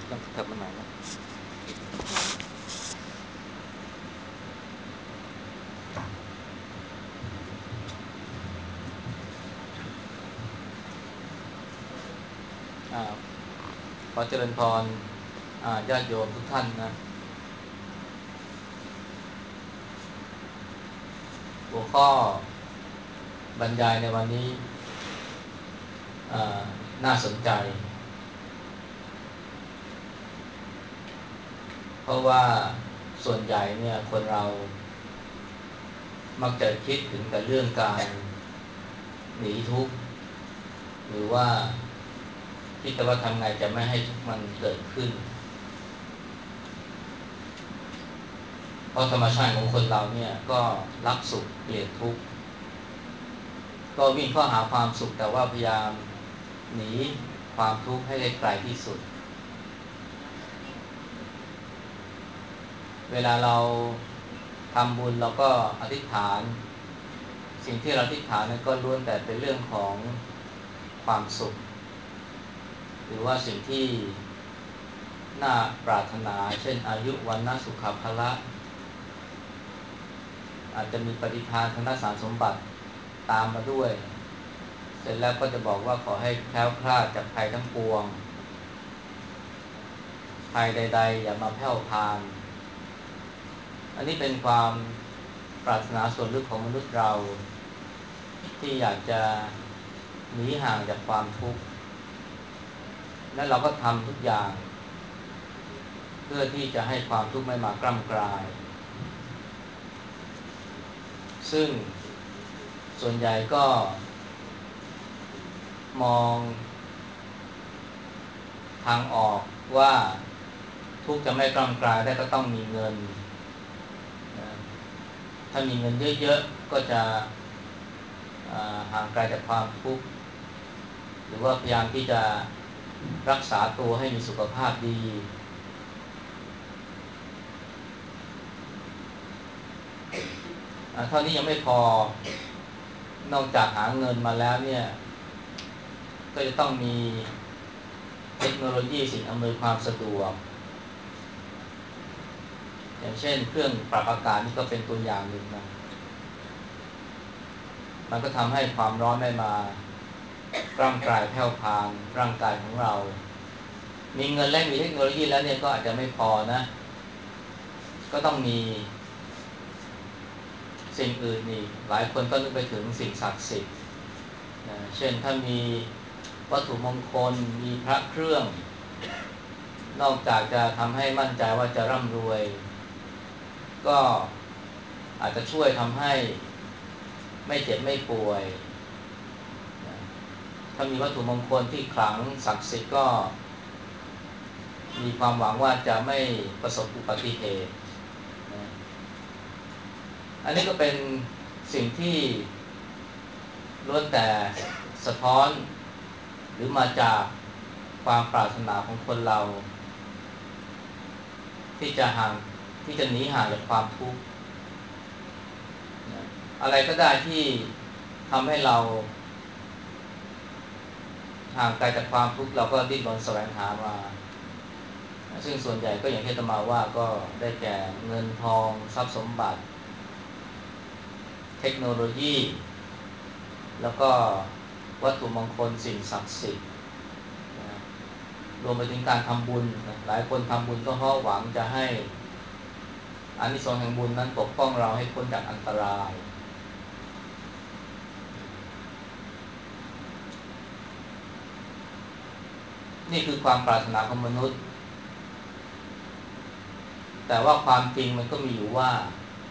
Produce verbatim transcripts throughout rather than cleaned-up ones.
ต้องกลับมาหน่อยนะอ่าขอเจริญพรอ่าญาติโยมทุกท่านนะหัวข้อบรรยายในวันนี้อ่าน่าสนใจเพราะว่าส่วนใหญ่เนี่ยคนเรามักจะคิดถึงแต่เรื่องการหนีทุกข์หรือว่าคิดแต่ว่าทำไงจะไม่ให้ทุกข์มันเกิดขึ้นเพราะธรรมชาติของคนเราเนี่ยก็รักสุขเกลียดทุกข์ก็วิ่งเข้าหาความสุขแต่ว่าพยายามหนีความทุกข์ให้ได้ไกลที่สุด เวลาเราทำบุญเราก็อธิษฐานสิ่งที่เราอธิษฐานนั้นก็ล้วนแต่เป็นเรื่องของความสุขหรือว่าสิ่งที่น่าปรารถนาเช่นอายุวันนะสุขภละอาจจะมีปฏิภาณทางด้านสารสมบัติตามมาด้วยเสร็จแล้วก็จะบอกว่าขอให้แคล้วคลาดจากภัยทั้งปวงภัยใดๆอย่ามาแผ่วพานอันนี้เป็นความปรารถนาส่วนลึกของมนุษย์เราที่อยากจะหนีห่างจากความทุกข์และเราก็ทำทุกอย่างเพื่อที่จะให้ความทุกข์ไม่มากล้ำกลายซึ่งส่วนใหญ่ก็มองทางออกว่าทุกข์จะไม่กล้ำกลายได้ก็ต้องมีเงินถ้ามีเงินเยอะๆก็จะห่างไกลจากความทุกข์หรือว่าพยายามที่จะรักษาตัวให้มีสุขภาพดีเท่านี้ยังไม่พอนอกจากหาเงินมาแล้วเนี่ยก็จะต้องมีเทคโนโลยีสิ่งอำนวยความสะดวกอย่างเช่นเครื่องปรับอากาศนี่ก็เป็นตัวอย่างหนึ่งนะมันก็ทำให้ความร้อนไม่มากล้ำกลายแผ่วพานร่างกายของเรามีเงินและมีเทคโนโลยีแล้วเนี่ยก็อาจจะไม่พอนะก็ต้องมีสิ่งอื่นอีกหลายคนก็นึกไปถึงสิ่งศักดิ์สิทธิ์นะเช่นถ้ามีวัตถุมงคลมีพระเครื่องนอกจากจะทำให้มั่นใจว่าจะร่ำรวยก็อาจจะช่วยทำให้ไม่เจ็บไม่ป่วยถ้ามีวัตถุมงคลที่ขลังศักดิ์สิทธิ์ก็มีความหวังว่าจะไม่ประสบอุบัติเหตุอันนี้ก็เป็นสิ่งที่ล้วนแต่สะท้อนหรือมาจากความปรารถนาของคนเราที่จะห่างที่จะหนีห่างจากความทุกข์อะไรก็ได้ที่ทำให้เราห่างไกลจากความทุกข์เราก็ดิ้นรนแสวงหามาซึ่งส่วนใหญ่ก็อย่างที่อาตมาว่าก็ได้แก่เงินทองทรัพย์สมบัติเทคโนโลยีแล้วก็วัตถุมงคลสิ่งศักดิ์สิทธิ์รวมไปถึงการทำบุญหลายคนทำบุญก็เพราะหวังจะให้อานิสงส์แห่งบุญนั้นปกป้องเราให้พ้นจากอันตรายนี่คือความปรารถนาของมนุษย์แต่ว่าความจริงมันก็มีอยู่ว่า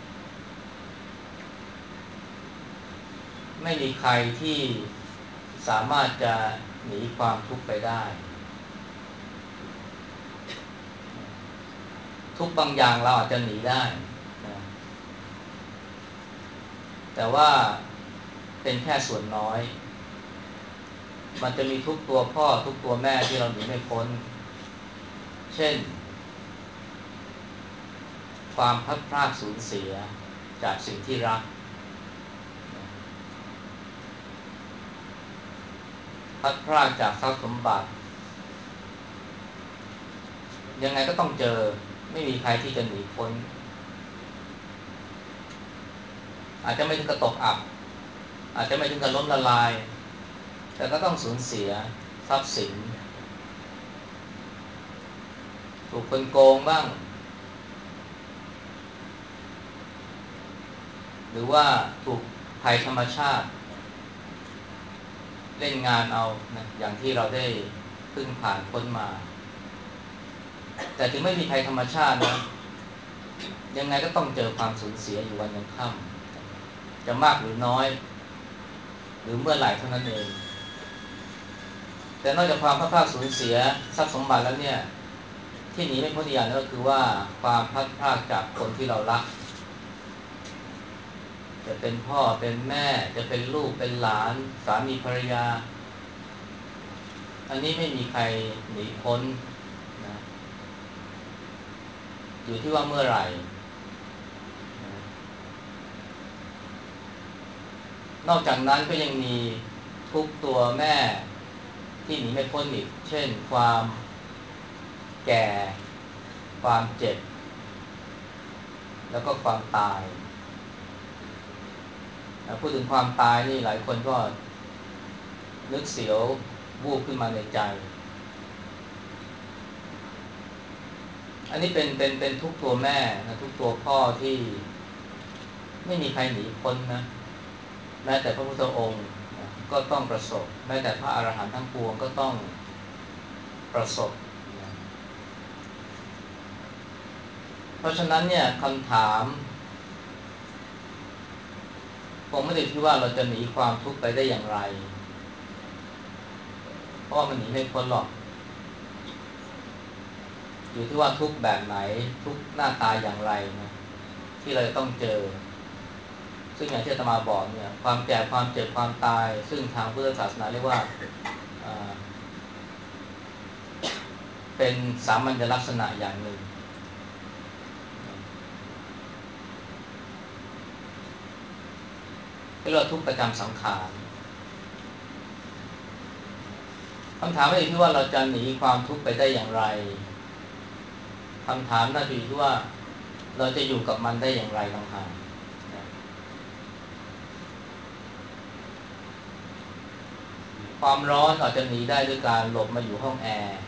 ไม่มีใครที่สามารถจะหนีความทุกข์ไปได้ทุกบางอย่างเราอาจจะหนีได้นะแต่ว่าเป็นแค่ส่วนน้อยมันจะมีทุกตัวพ่อทุกตัวแม่ที่เราหนีไม่พ้นเช่นความพลัดพรากสูญเสียจากสิ่งที่รักพลัดพรากจากทรัพย์สมบัติยังไงก็ต้องเจอไม่มีใครที่จะหนีพ้นอาจจะไม่ถึงกับตกอับอาจจะไม่ถึงกับล้มละลายแต่ก็ต้องสูญเสียทรัพย์สินถูกคนโกงบ้างหรือว่าถูกภัยธรรมชาติเล่นงานเอานะอย่างที่เราได้เพิ่งผ่านพ้นมาแต่ถึงไม่มีภัยธรรมชาตินะยังไงก็ต้องเจอความสูญเสียอยู่วันยังค่ำจะมากหรือน้อยหรือเมื่อไหร่เท่านั้นเองแต่นอกจากความพลาดพลาดสูญเสียทรัพย์สมบัติแล้วเนี่ยที่หนีไม่พ้นอีกอย่างก็คือว่าความพลาดพลาดจากคนที่เรารักจะเป็นพ่อเป็นแม่จะเป็นลูกเป็นหลานสามีภรรยาอันนี้ไม่มีใครหนีพ้นนะอยู่ที่ว่าเมื่อไหร่นะนอกจากนั้นก็ยังมีทุกตัวแม่ที่หนีไม่พ้นอีกเช่นความแก่ความเจ็บแล้วก็ความตายนะพูดถึงความตายนี่หลายคนก็นึกเสียววูบขึ้นมาในใจอันนี้เป็นเป็นเป็นทุกตัวแม่นะทุกตัวพ่อที่ไม่มีใครหนีพ้นนะแม้แต่พระพุทธองค์ก็ต้องประสบแม้แต่พระอรหันต์ทั้งปวงก็ต้องประสบนะเพราะฉะนั้นเนี่ยคำถามคงไม่ได้ที่ว่าเราจะหนีความทุกข์ไปได้อย่างไรเพราะว่ามันหนีไม่พ้นหรอกอยู่ที่ว่าทุกข์แบบไหนทุกข์หน้าตาอย่างไรนะที่เราจะต้องเจอซึ่งอย่างที่อาตมาบอกเนี่ยความแก่ความเจ็บความตายซึ่งทางพุทธศาสนาเรียกว่าเป็นสามัญลักษณะอย่างหนึ่งที่เราทุกข์ประจำสังขารคำถามไม่ได้ที่ว่าเราจะหนีความทุกข์ไปได้อย่างไรคำถามน่าจะอยู่ที่ว่าเราจะอยู่กับมันได้อย่างไรต่างหากความร้อนอาจจะหนีได้ด้วยการหลบมาอยู่ห้องแอร์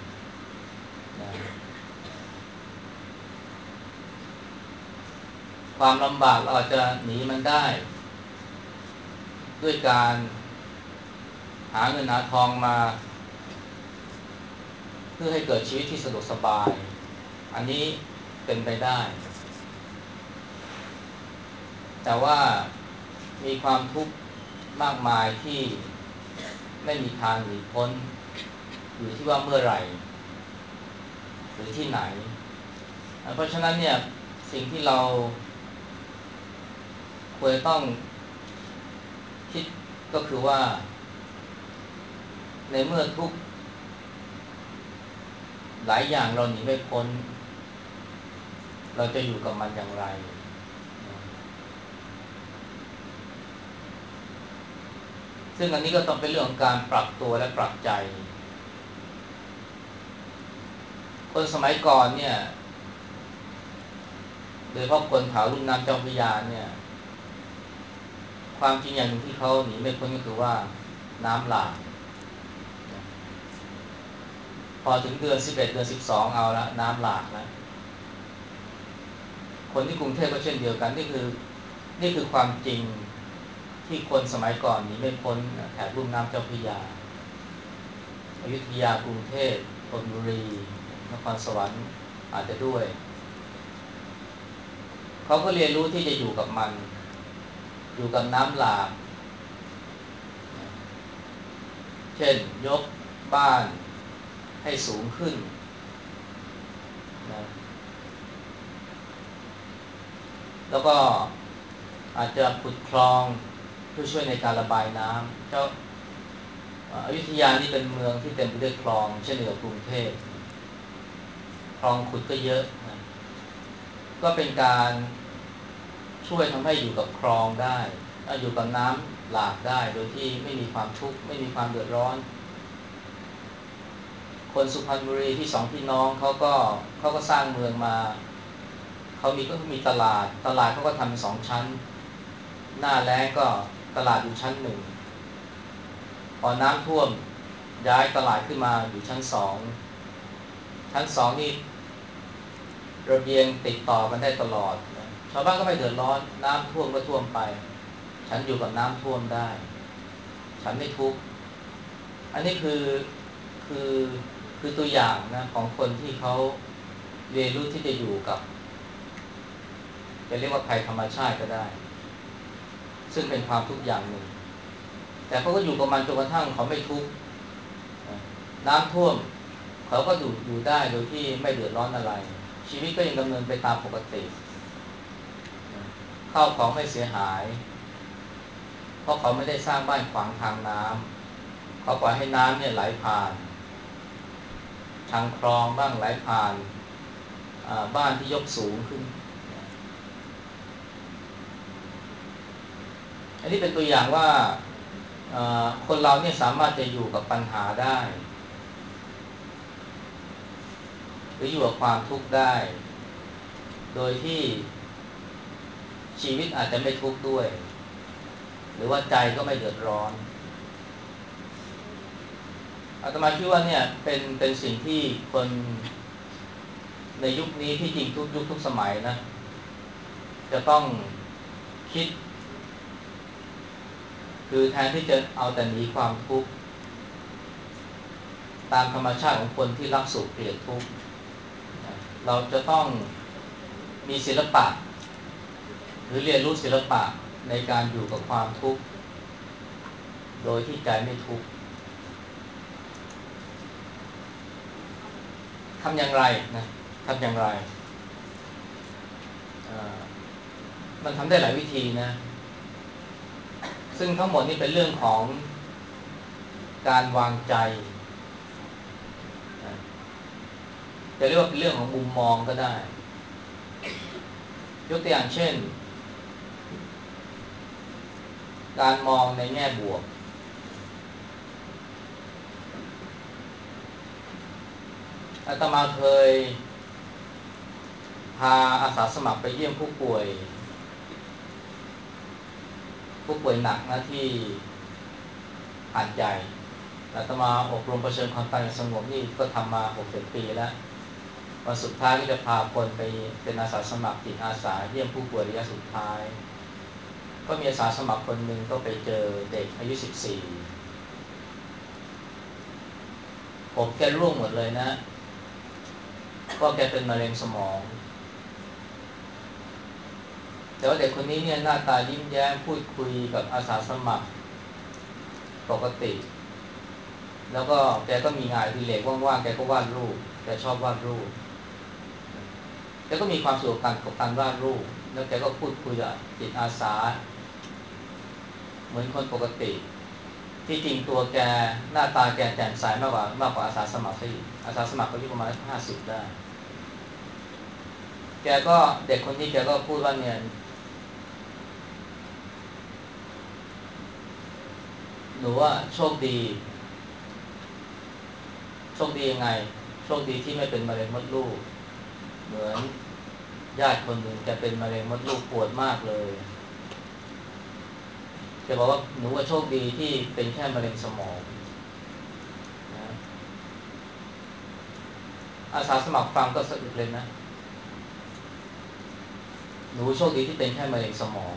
ความลำบากเราอาจจะหนีมันได้ด้วยการหาเงินหาทองมาเพื่อให้เกิดชีวิตที่สะดวกสบายอันนี้เป็นไปได้แต่ว่ามีความทุกข์มากมายที่ไม่มีทางหนีพ้นอยู่ที่ว่าเมื่อไหร่หรือที่ไหนเพราะฉะนั้นเนี่ยสิ่งที่เราควรต้องคิดก็คือว่าในเมื่อทุกหลายอย่างเราหนีไม่พ้นเราจะอยู่กับมันอย่างไรซึ่งอันนี้ก็ต้องเป็นเรื่องของการปรับตัวและปรับใจคนสมัยก่อนเนี่ยโดยเฉพาะคนแถวลุ่มน้ำเจ้าพระยาเนี่ยความจริงอย่างหนึ่งที่เขาหนีไม่พ้นก็คือว่าน้ำหลากพอถึงเดือนสิบเอ็ดเดือนสิบสองเอาละน้ำหลากนะคนที่กรุงเทพก็เช่นเดียวกันนี่คือนี่คือความจริงที่คนสมัยก่อนหนีไม่พ้นแถบลุ่มน้ำเจ้าพระยาอยุธยากรุงเทพธนบุรีนครสวรรค์อาจจะด้วยเขาก็เรียนรู้ที่จะอยู่กับมันอยู่กับน้ำหลากเช่นยกบ้านให้สูงขึ้นนะแล้วก็อาจจะขุดคลองเพื่อช่วยในการระบายน้ำเจ้าอยุธยานี่เป็นเมืองที่เต็มไปด้วยคลองเช่นเดียวกับกรุงเทพคลองขุดก็เยอะนะก็เป็นการช่วยทำให้อยู่กับคลองได้อยู่กับน้ำหลากได้โดยที่ไม่มีความทุกข์ไม่มีความเดือดร้อนคนสุพรรณบุรีที่สองพี่น้องเขาก็เขาก็สร้างเมืองมาเขามีก็มีตลาดตลาดเขาก็ทำสองชั้นหน้าแล้งก็ตลาดอยู่ชั้นหนึ่งพอน้ำท่วมย้ายตลาดขึ้นมาอยู่ชั้นสองชั้นสองนี่ระเบียงติดต่อกันได้ตลอดนะชาวบ้านก็ไม่เดือดร้อนน้ำท่วมก็ท่วมไปฉันอยู่กับน้ำท่วมได้ฉันไม่ทุกข์อันนี้คือคือคือตัวอย่างนะของคนที่เขาเรียนรู้ที่จะอยู่กับจะเรียกว่าภัยธรรมชาติก็ได้ซึ่งเป็นความทุกข์อย่างหนึ่งแต่เขาก็อยู่กับมันจนกระทั่งเขาไม่ทุกข์น้ำท่วมเขาก็อยู่อยู่ได้โดยที่ไม่เดือดร้อนอะไรชีวิตก็ยังดำเนินไปตามปกติข้าวของไม่เสียหายเพราะเขาไม่ได้สร้างบ้านขวางทางน้ำเขาปล่อยให้น้ำเนี่ยไหลผ่านทางคลองบ้างไหลผ่านบ้านที่ยกสูงขึ้นอันนี้เป็นตัวอย่างว่าคนเราเนี่ยสามารถจะอยู่กับปัญหาได้หรืออยู่กับความทุกข์ได้โดยที่ชีวิตอาจจะไม่ทุกข์ด้วยหรือว่าใจก็ไม่เดือดร้อนอาตมาคิดว่าเนี่ยเป็นเป็นสิ่งที่คนในยุคนี้ที่จริงทุกยุคทุกสมัยนะจะต้องคิดคือแทนที่จะเอาแต่หนีความทุกข์ตามธรรมชาติของคนที่รักสุขเกลียดทุกข์เราจะต้องมีศิลปะหรือเรียนรู้ศิลปะในการอยู่กับความทุกข์โดยที่ใจไม่ทุกข์ทำอย่างไรนะทำอย่างไรมันทำได้หลายวิธีนะซึ่งทั้งหมดนี้เป็นเรื่องของการวางใจจะเรียกว่าเป็นเรื่องของมุมมองก็ได้ยกตัวอย่างเช่นการมองในแง่บวกอาตมาเคยพาอาสาสมัครไปเยี่ยมผู้ป่วยผู้ป่วยหนักนะที่หาดใหญ่อาตมาอบรมเผชิญความตายอย่างสงบนี่ก็ทำมาหกสิบปีแล้ววันสุดท้ายก็จะพาคนไปเป็นอาสาสมัครจิตอาสาเยี่ยมผู้ป่วยระยะสุดท้ายก็มีอาสาสมัครคนหนึ่งก็ไปเจอเด็กอายุสิบสี่ผมแกร่วงหมดเลยนะก็แกเป็นมะเร็งสมองแต่ว่าเด็กคนนี้เนี่ยหน้าตายิ้มแย้มพูดคุยกับอาสาสมัครปกติแล้วก็แกก็มีงานอดิเรกว่างๆแกก็วาดรูปแกชอบวาดรูปแกก็มีความสุขกับการวาดรูปแล้วแกก็พูดคุยกับจิตอาสาเหมือนคนปกติที่จริงตัวแกหน้าตาแกแจ่มใสมากกว่ามากกว่าอาสาสมัครซะอีกอาสาสมัครก็อายุประมาณห้าสิบได้แกก็เด็กคนนี้แกก็พูดว่าเนี่ยหนูว่าโชคดีโชคดียังไงโชคดีที่ไม่เป็นมะเร็งมดลูกเหมือนญาติคนหนึ่งแกเป็นมะเร็งมดลูกปวดมากเลยแกบอกว่าหนูว่าโชคดีที่เป็นแค่มะเร็งสมองนะอาสาสมัครฟังก็สะอึกเลยนะหนูโชคดีที่เป็นแค่มะเร็งสมอง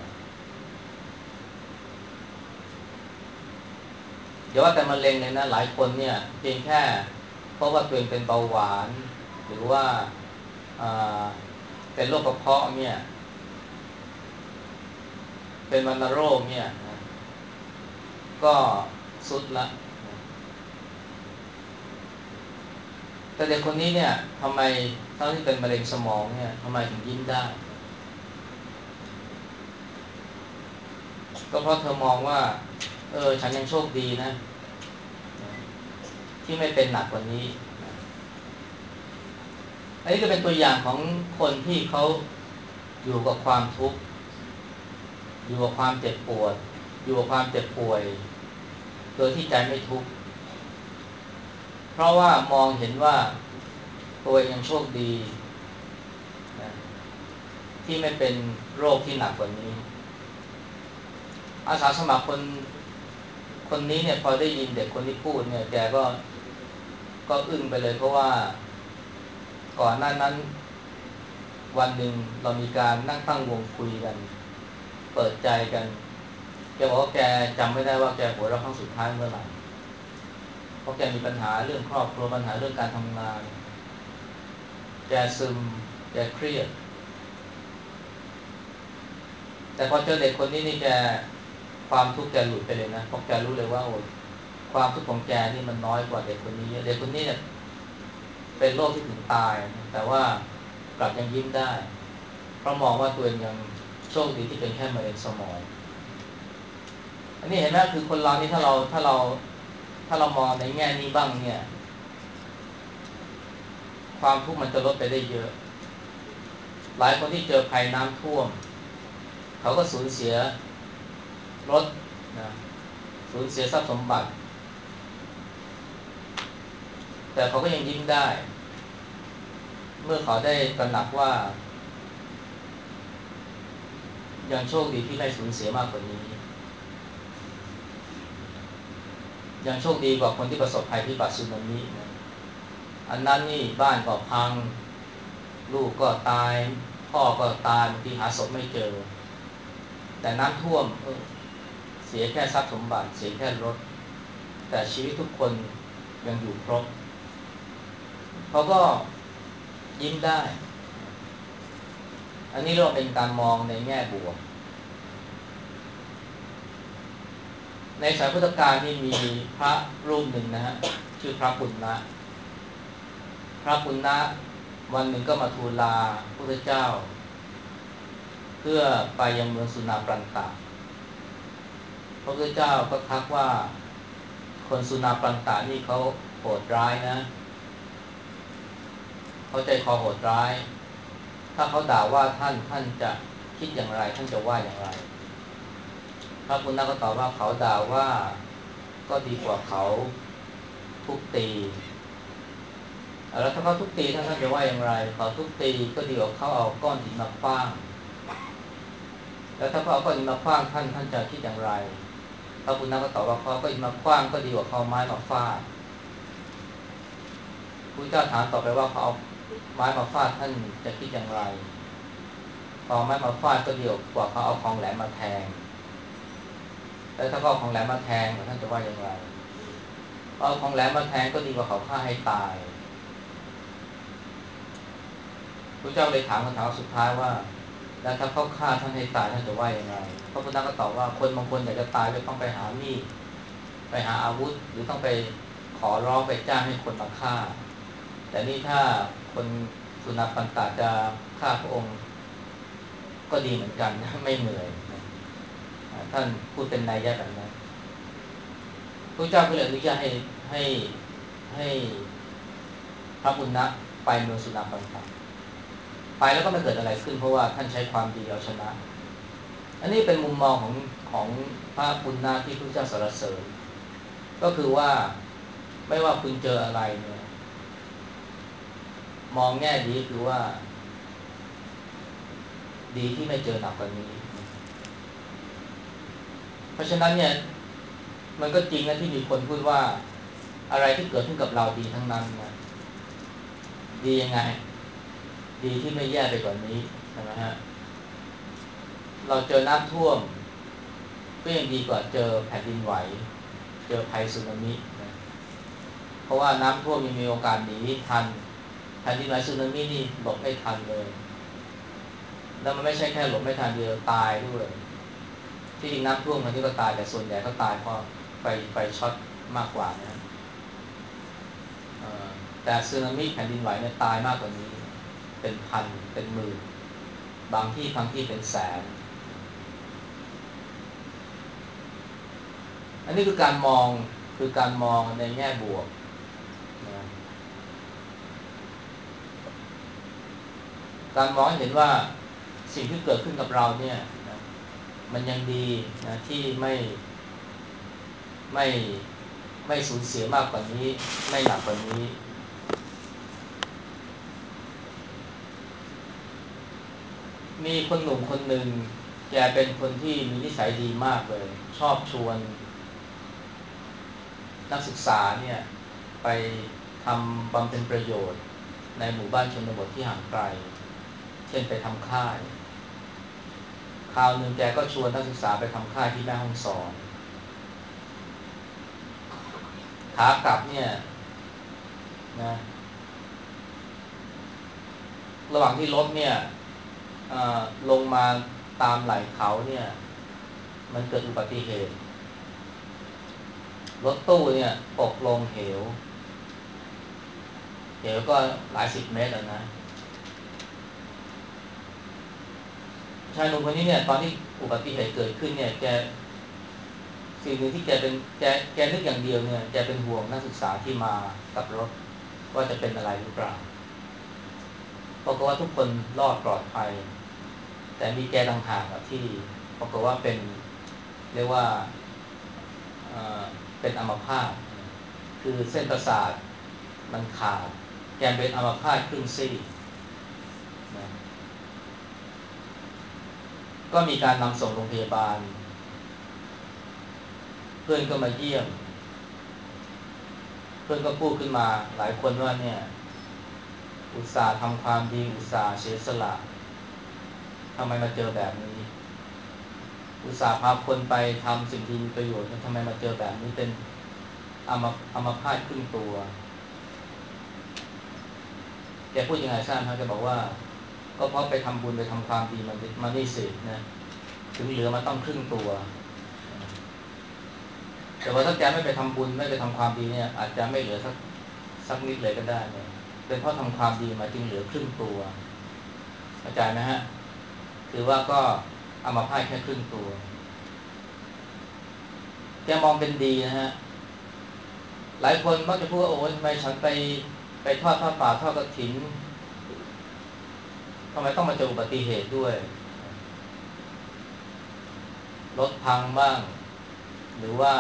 เดี๋ยวว่าแต่มะเร็งเลยนะหลายคนเนี่ยเพียงแค่เพราะว่าตัวเองเป็นเบาหวานหรือว่าเป็นโรคกระเพาะเนี่ยเป็นวัณโรคเนี่ยนะก็สุดละแต่เด็กคนนี้เนี่ยทำไมทั้งที่เป็นมะเร็งสมองเนี่ยทำไมถึงยิ้มได้ก็เพราะเธอมองว่าเออฉันยังโชคดีนะที่ไม่เป็นหนักกว่านี้อันนี้ก็เป็นตัวอย่างของคนที่เขาอยู่กับความทุกข์อยู่กับความเจ็บปวดอยู่กับความเจ็บป่วยโดยที่ใจไม่ทุกข์เพราะว่ามองเห็นว่าตัวเองยังโชคดีนะที่ไม่เป็นโรคที่หนักกว่านี้อาสาสมัครคนคนนี้เนี่ยพอได้ยินเด็กคนที่พูดเนี่ยแกก็ก็อึ้งไปเลยเพราะว่าก่อนหน้านั้นวันหนึ่งเรามีการนั่งตั้งวงคุยกันเปิดใจกันแกบอกว่าแกจำไม่ได้ว่าแกหัวเราะครั้งสุดท้ายเมื่อไหร่เพราะแกมีปัญหาเรื่องครอบครัวปัญหาเรื่องการทำงานแกซึมแกเครียดแต่พอเจอเด็กคนนี้นี่แกความทุกข์แกหลุดไปเลยนะเพราะแกรู้เลยว่าโอ้ความทุกข์ของแกนี่มันน้อยกว่าเด็กคนนี้เด็กคนนี้เนี่ยเป็นโรคที่ถึงตายแต่ว่ากลับยังยิ้มได้เพราะมองว่าตัวเองยังโชคดีที่เป็นแค่มะเร็งสมองอันนี้เห็นไหมคือคนเรานี่ถ้าเราถ้าเราถ้าเรามองในแง่นี้บ้างเนี่ยความทุกข์มันจะลดไปได้เยอะหลายคนที่เจอภัยน้ำท่วมเขาก็สูญเสียรถนะสูญเสียทรัพย์สมบัติแต่เขาก็ยังยิ้มได้เมื่อเขาได้ตระหนักว่ายังโชคดีที่ไม่สูญเสียมากกว่านี้ยังโชคดีกว่าคนที่ประสบภัยพิบัติสึนามินะอันนั้นนี่บ้านก็พังลูกก็ตายพ่อก็ตายบางทีหาศพไม่เจอแต่น้ำท่วมเออเสียแค่ทรัพย์สมบัติเสียแค่รถแต่ชีวิตทุกคนยังอยู่ครบเขาก็ยิ้มได้อันนี้เรียกว่าเป็นการมองในแง่บวกในสายพุทธกาลนี่มีพระรูปหนึ่งนะฮะชื่อพระปุณณะพระปุณณะวันหนึ่งก็มาทูลลาพระพุทธเจ้าเพื่อไปยังเมืองสุนาปรันตะพระพุทธเจ้าก็ทักว่าคนสุนาปรันตะนี่เขาโหดร้ายนะเขาใจคอโหดร้ายถ้าเขาด่าว่าท่านท่านจะคิดอย่างไรท่านจะว่าอย่างไรพระปุณณะก็ตอบว่าเขาด่าว่าก็ดีกว่าเขาทุบตีแล้วถ้าเขาทุบตีท่านท่านจะว่าอย่างไรเขาทุบตีก็ดีกว่าเขาเอาก้อนหินมาขว้างแล้วถ้าเขาเอาก้อนหินมาขว้างท่านท่านจะคิดอย่างไรพระปุณณะก็ตอบว่าเขาก็หินมาขว้างก็ดีกว่าเขาไม้มาฟาดพระเจ้าถามต่อไปว่าเขาเอาไม้มาฟาดท่านจะคิดอย่างไรพอไม้มาฟาดก็ดีกว่าเขาเอาของแหลมมาแทงแล้วถ้าเขาเอาของแหลมมาแทงท่านจะว่าอย่างไรเอาของแหลมมาแทงก็ดีกว่าเขาฆ่าให้ตายพระเจ้าเลยถามคำถามสุดท้ายว่าแล้วถ้าเขาฆ่าท่านให้ตายท่านจะว่ายังไงพระพุทธเจ้าก็ตอบว่าคนบางคนอยากจะตายก็ต้องไปหามีดไปหาอาวุธหรือต้องไปขอร้องไปจ้างให้คนมาฆ่าแต่นี่ถ้าคนสุนัขปันตาจะฆ่าพระองค์ก็ดีเหมือนกันไม่เหนื่อยท่านพูดเป็นนัยยะแบบนั้นพระเจ้าก็เลยอนุญาตให้ให้ให้พระปุณณะไปเมืองสุนัขปันตาไปแล้วก็ไม่เกิดอะไรขึ้นเพราะว่าท่านใช้ความดีเอาชนะอันนี้เป็นมุมมองของของพระปุณณะที่พระเจ้าสรรเสริญก็คือว่าไม่ว่าคุณเจออะไรเนี่ยมองแง่ดีคือว่าดีที่ไม่เจอหนักกว่านี้เพราะฉะนั้นเนี่ยมันก็จริงนะที่มีคนพูดว่าอะไรที่เกิดขึ้นกับเราดีทั้งนั้นนะดียังไงดีที่ไม่แย่ไปกว่านี้ใช่ไหมฮะเราเจอน้ำท่วมก็ยังดีกว่าเจอแผ่นดินไหวเจอภัยสึนามินะเพราะว่าน้ำท่วมยังมีโอกาสหนีทันแผ่นดินไหวสึนามินี่หลบไม่ทันเลยแล้วมันไม่ใช่แค่หลบไม่ทันเดียวตายด้วยที่จริงน้ำท่วมมันที่ก็ตายแต่ส่วนใหญ่ก็ตายเพราะไฟไฟช็อตมากกว่านะแต่สึนามิแผ่นดินไหวเนี่ยตายมากกว่านี้เป็นพันเป็นหมื่นบางที่บางที่เป็นแสนอันนี้คือการมองคือการมองในแง่บวกนะการมองเห็นว่าสิ่งที่เกิดขึ้นกับเราเนี่ยนะมันยังดีนะที่ไม่ไม่ไม่สูญเสียมากกว่านี้ไม่หนักกว่านี้มีคนหนุ่มคนหนึ่งแกเป็นคนที่มีนิสัยดีมากเลยชอบชวนนักศึกษาเนี่ยไปทำบำเพ็ญประโยชน์ในหมู่บ้านชนบทที่ห่างไกลเช่นไปทำค่ายคราวหนึ่งแกก็ชวนนักศึกษาไปทำค่ายที่แม่ฮ่องสอนขากลับเนี่ยนะระหว่างที่รถเนี่ยลงมาตามไหล่เขาเนี่ยมันเกิดอุบัติเหตุรถตู้เนี่ยตกลงเหวเหวก็หลายสิบเมตรแล้วนะชายหนุ่มคนนี้เนี่ยตอนที่อุบัติเหตุเกิดขึ้นเนี่ยแกสิ่งหนึ่งที่แกเป็นแกแกนึกอย่างเดียวเนี่ยแกเป็นห่วงนักศึกษาที่มากับรถว่าจะเป็นอะไรหรือเปล่าปรากฏว่าทุกคนรอดปลอดภัยแต่มีแกต่างหากที่ปรากฏว่าเป็นเรียกว่าเอ่อเป็นอัมพาตคือเส้นประสาทมันขาดแกเป็นอัมพาตครึ่งซีกนะก็มีการนำส่งโรงพยาบาลเพื่อนก็มาเยี่ยมเพื่อนก็พูดขึ้นมาหลายคนว่าเนี่ยอุตส่าห์ทำความดีอุตส่าห์เสียสละทำไมมาเจอแบบนี้อุตส่าห์พาคนไปทำสิ่งที่มีประโยชน์ทำไมมาเจอแบบนี้เป็นอัมอัมพาตครึ่งตัวแกพูดยังไงทราบไหมแกบอกว่าก็เพราะไปทำบุญไปทำความดีมันมานี่สินะถึงเหลือมาต้องครึ่งตัวแต่ว่าถ้าแกไม่ไปทำบุญไม่ไปทำความดีเนี่ยอาจจะไม่เหลือสักสักนิดเลยก็ได้เนี่ยเป็นเพราะทำความดีมาจึงเหลือครึ่งตัวเข้าใจไหมฮะคือว่าก็เอามาพ่ายแค่ครึ่งตัวแกมองเป็นดีนะฮะหลายคนมักจะพูดว่าโอ้ยทำไมฉันไปไปทอดผ้าป่าทอดกฐินทำไมต้องมาเจออุบัติเหตุด้วยรถพังบ้างหรือว่า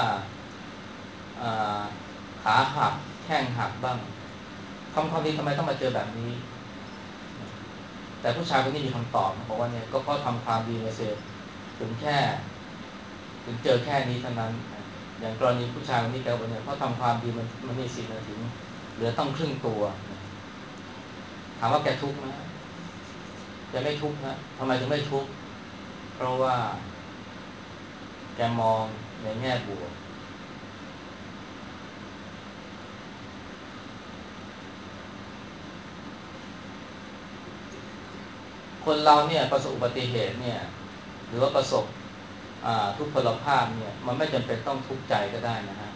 ขาหักแข้งหักบ้างคำความดีทำไมต้องมาเจอแบบนี้แต่ผู้ชายคนนี้มีคำตอบบอกว่าเนี่ยก็เพราะทำความดีมาเสียถึงแค่ถึงเจอแค่นี้เท่านั้นอย่างกรณีผู้ชายคนนี้แกบอกเนี่ยเพราะทำความดีมันมันนี่สินะถึงเหลือต้องครึ่งตัวถามว่าแกทุกข์ไหมแกไม่ทุกข์นะทำไมถึงไม่ทุกข์เพราะว่าแกมองในแง่บวกคนเราเนี่ยประสบอุบัติเหตุเนี่ยหรือว่าประสบทุกพลภาพเนี่ยมันไม่จำเป็นต้องทุกข์ใจก็ได้นะฮะ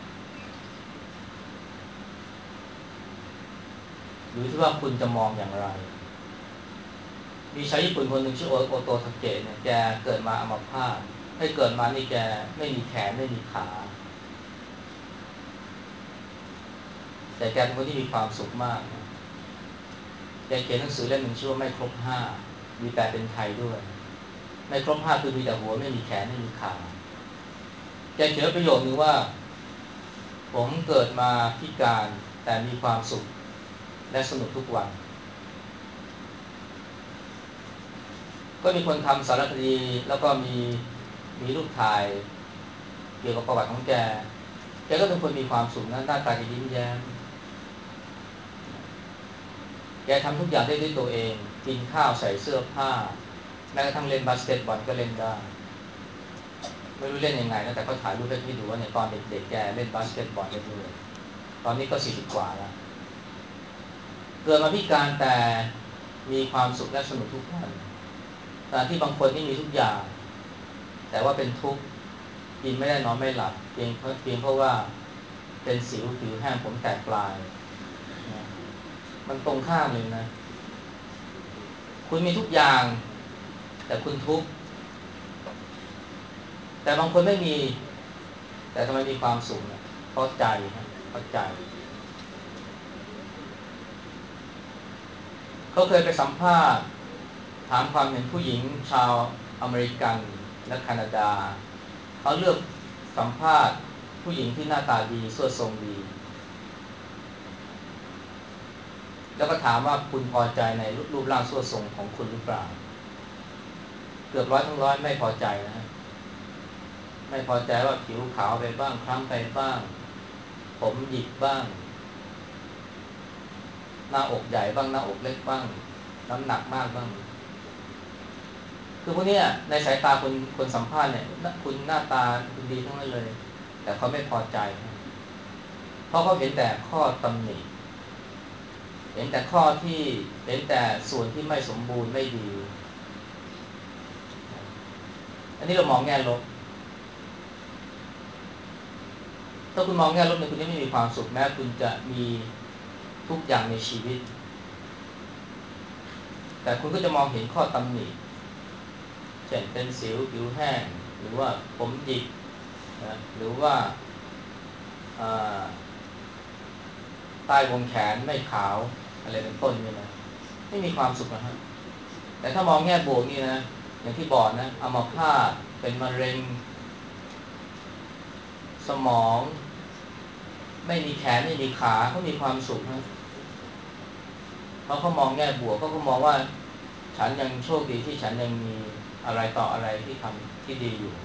อยู่ที่ว่าคุณจะมองอย่างไรมีชายญี่ปุ่นคนหนึ่งชื่อโอโตทาเกะเนี่ยแกเกิดมาอัมพาตให้เกิดมานี่แกไม่มีแขนไม่มีขาแต่แกเป็นคนที่มีความสุขมากนะแกเขียนหนังสือเล่มหนึ่งชื่อว่าไม่ครบห้ามีแปลเป็นไทยด้วยไม่ครบห้าคือมีแต่หัวไม่มีแขนไม่มีขาแกเขียนประโยคนึงว่าผมเกิดมาพิการแต่มีความสุขและสนุกทุกวันก็มีคนทำสารคดีแล้วก็มีมีรูปถ่ายเกี่ยวกับประวัติของแกแกก็เป็นคนมีความสุขนะหน้าตาจะยิ้มแย้มแกทำทุกอย่างได้ด้วยตัวเองกินข้าวใส่เสื้อผ้าแม้กระทั่งเล่นบาสเกตบอลก็เล่นได้ไม่รู้เล่นยังไงนะแต่ก็ถ่ายรูปให้ดูว่าเนี่ยตอนเด็กๆแกเล่นบาสเกตบอลได้ด้วยตอนนี้ก็สี่สิบกว่าแล้วเกิดมาพิการแต่มีความสุขและสนุกทุกวันแต่ที่บางคนนี่มีทุกอย่างแต่ว่าเป็นทุกข์กินไม่ได้นอนไม่หลับเพียงเพราะเพียงเพราะว่าเป็นสิวผิวแห้งผมแตกปลายนะมันตรงข้ามเลยนะคุณมีทุกอย่างแต่คุณทุกข์แต่บางคนไม่มีแต่ทำไมมีความสุขเนี่ยเพราะใจเพราะใจเขาเคยไปสัมภาษณ์ถามความเห็นผู้หญิงชาวอเมริกันและแคนาดาเขาเลือกสัมภาษณ์ผู้หญิงที่หน้าตาดีสวยทรงดีแล้วก็ถามว่าคุณพอใจในรูปร่างสวยทรงของคุณหรือเปล่าเกือบร้อยทั้งร้อยไม่พอใจนะฮะไม่พอใจว่าผิวขาวไปบ้างคล้ำไปบ้างผมหยิกบ้างหน้าอกใหญ่บ้างหน้าอกเล็กบ้างน้ำหนักมากบ้างคือพวกนี้ในสายตาคนคนสัมภาษณ์เนี่ยคุณหน้าตาคุณดีทั้งนั้นเลยแต่เขาไม่พอใจเพราะเขาเห็นแต่ข้อตำหนิเห็นแต่ข้อที่เห็นแต่ส่วนที่ไม่สมบูรณ์ไม่ดีอันนี้เรามองแง่ลบถ้าคุณมองแง่ลบเนี่ยคุณจะไม่มีความสุขแม้คุณจะมีทุกอย่างในชีวิตแต่คุณก็จะมองเห็นข้อตำหนิเช่นเป็นสิวผิวแห้งหรือว่าผมหยิกนะหรือว่าใต้วงแขนไม่ขาวอะไรเป็นต้นนี่นะไม่มีความสุขนะฮะแต่ถ้ามองแง่บวกนี่นะอย่างที่บอกนะอัมพาตเป็นมะเร็งสมองไม่มีแขนไม่มีขาเขามีความสุขนะเพราะเขามองแง่บวกเขาก็มองว่าฉันยังโชคดีที่ฉันยังมีอะไรต่ออะไรที่ทำที่ดีอยู่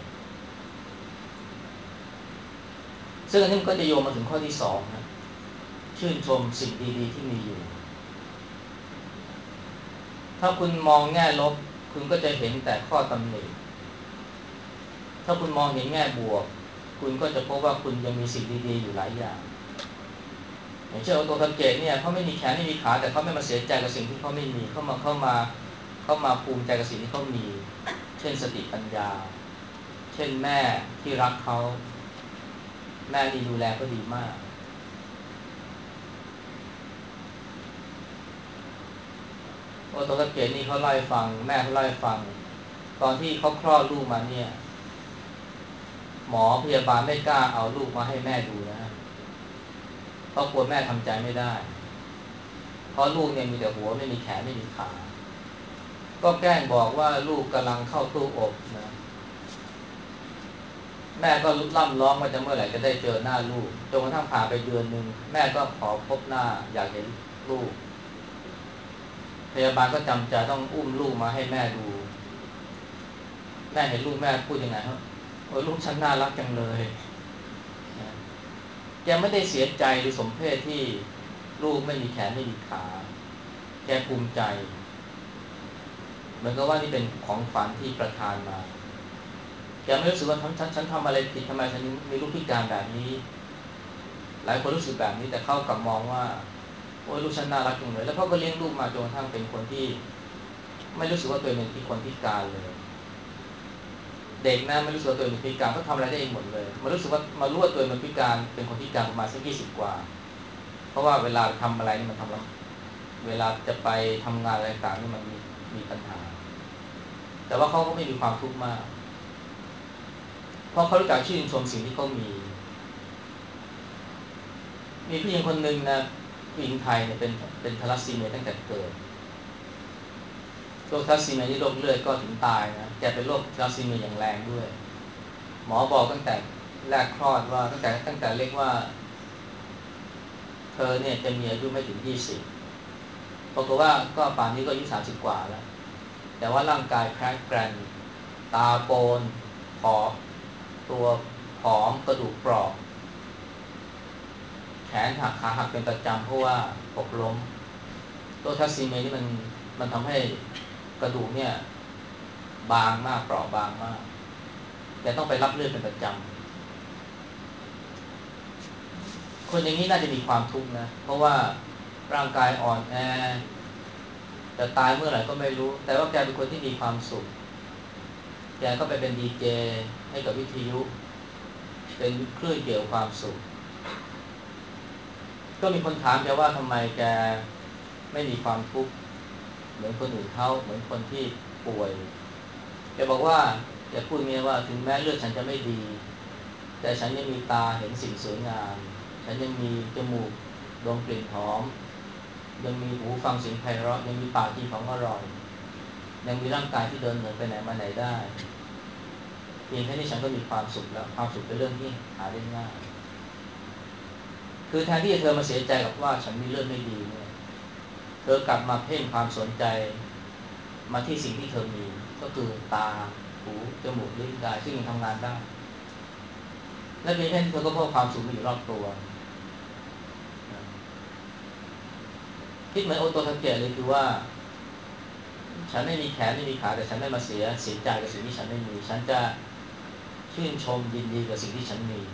ซึ่งอันนี้มันก็จะโยงมาถึงข้อที่สองนะชื่นชมสิ่งดีๆที่มีอยู่ถ้าคุณมองแง่ลบคุณก็จะเห็นแต่ข้อตำหนิถ้าคุณมองเห็นแง่บวกคุณก็จะพบว่าคุณยังมีสิ่งดีๆอยู่หลายอย่างอย่างเช่นตัวคันเกตเนี่ยเขาไม่มีแขนไม่มีขาแต่เขาไม่มาเสียใจกับสิ่งที่เขาไม่มีเขามาเข้ามาเข้ามาภูมิใจกับสิ่งที่เขามีเช่นสติปัญญาเช่นแม่ที่รักเขาแม่ที่ดูแลเขาดีมากโอตัวคันเกตนี่เขาเล่าให้ฟังแม่เขาเล่าให้ฟังตอนที่เขาคลอดลูกมาเนี่ยหมอพยาบาลไม่กล้าเอาลูกมาให้แม่ดูนะเพราะกลัวแม่ทำใจไม่ได้เพราะลูกเนี่ยมีแต่หัวไม่มีแขนไม่มีขาก็แกล้งบอกว่าลูกกำลังเข้าตู้อบนะแม่ก็ร่ำร้องว่าจะเมื่อไหร่จะได้เจอหน้าลูกจนกระทั่งผ่านไปเดือนหนึ่งแม่ก็ขอพบหน้าอยากเห็นลูกพยาบาลก็จำใจต้องอุ้มลูกมาให้แม่ดูแม่เห็นลูกแม่พูดยังไงครับโอ้ลูกฉันน่ารักจังเลยแกไม่ได้เสียใจหรือสมเพชที่ลูกไม่มีแขนไม่มีขาแกภูมิใจเหมือนกับว่านี่เป็นของฝันที่ประทานมาแกไม่รู้สึกว่าฉันฉันทำอะไรผิดทำไมฉันมีลูกพิการแบบนี้หลายคนรู้สึกแบบนี้แต่เขากลับมองว่าโอ้ยลูกฉันน่ารักจังเลยแล้วเขาก็เลี้ยงลูกมาจนกระทั่งเป็นคนที่ไม่รู้สึกว่าตัวเองเป็นคนพิการเลยเด็กนะไม่รู้สึกว่าตัวเองเป็นพิการก็ทำอะไรได้เองหมดเลยมารู้สึกว่ามารู้ว่าตัวเองเป็นพิการเป็นคนพิการประมาณสักยี่สิบกว่าเพราะว่าเวลาทำอะไรนี่มันทำแล้วเวลาจะไปทำงานอะไรต่างนี่มันมีมีปัญหาแต่ว่าเขาก็ไม่มีความทุกข์มากเพราะเขารู้จักชื่นชมสิ่งที่เขามีมีผู้หญิงคนหนึ่งนะผู้หญิงไทยเนี่ยเป็นเป็นทาลัสซีเมียตั้งแต่เกิดโรคทาลัสซีเมียนี่โรคเลือดก็ถึงตายนะแกเป็นโรคทาลัสซีเมียอย่างแรงด้วยหมอบอกตั้งแต่แรกคลอดว่าตั้งแต่ตั้งแต่เล็กว่าเธอเนี่ยจะมีอายุไม่ถึงยี่สิบปรากฏว่าก็ป่านนี้ก็อายุสามสิบกว่าแล้วแต่ว่าร่างกายแข็งแกร่งตาโปนผอมตัวผอมกระดูกเปราะแขนหักขาหักเป็นประจำเพราะว่าหกล้มตัวทัสซีเมียนี่มันมันทำให้กระดูกเนี่ยบางมากเปราะบางมากแต่ต้องไปรับเลือดเป็นประจำคนอย่างนี้น่าจะมีความทุกข์นะเพราะว่าร่างกายอ่อนแอจะตายเมื่อไหร่ก็ไม่รู้แต่ว่าแกเป็นคนที่มีความสุขแกก็ไปเป็นดีเจให้กับวิทยุเป็นคลื่นเกี่ยวความสุขก็มีคนถามแกว่าทำไมแกไม่มีความทุกข์เหมือนคนอื่นเขาเหมือนคนที่ป่วยแกบอกว่าแกพูดงี้ว่าถึงแม้เลือดฉันจะไม่ดีแต่ฉันยังมีตาเห็นสิ่งสวยงามฉันยังมีจมูกดมกลิ่นหอมยังมีหูฟังเสียงไพเราะยังมีปากกินของอร่อยยังมีร่างกายที่เดินเหินไปไหนมาไหนได้พียงแค่นี้ฉันก็มีความสุขแล้วความสุขเป็นเรื่องที่หาได้ง่ายคือแทนที่เธอมาเสียใจกับว่าฉันมีเรื่องไม่ดีเนี่ยเธอกลับมาเพ่งความสนใจมาที่สิ่งที่เธอมีก็คือตาหูจมูกลิ้นกายซึ่งยังทำงานได้และเพียงแค่นี้เธอก็พบความสุขมาอยู่รอบตัวคิดเหมือนโอโตทาเกะเลยคือว่าฉันไม่มีแขนไม่มีขาแต่ฉันไม่มาเสียเสียใจกับสิ่งที่ฉันไม่มีฉันจะชื่นชมยินดีกับสิ่งที่ฉันมี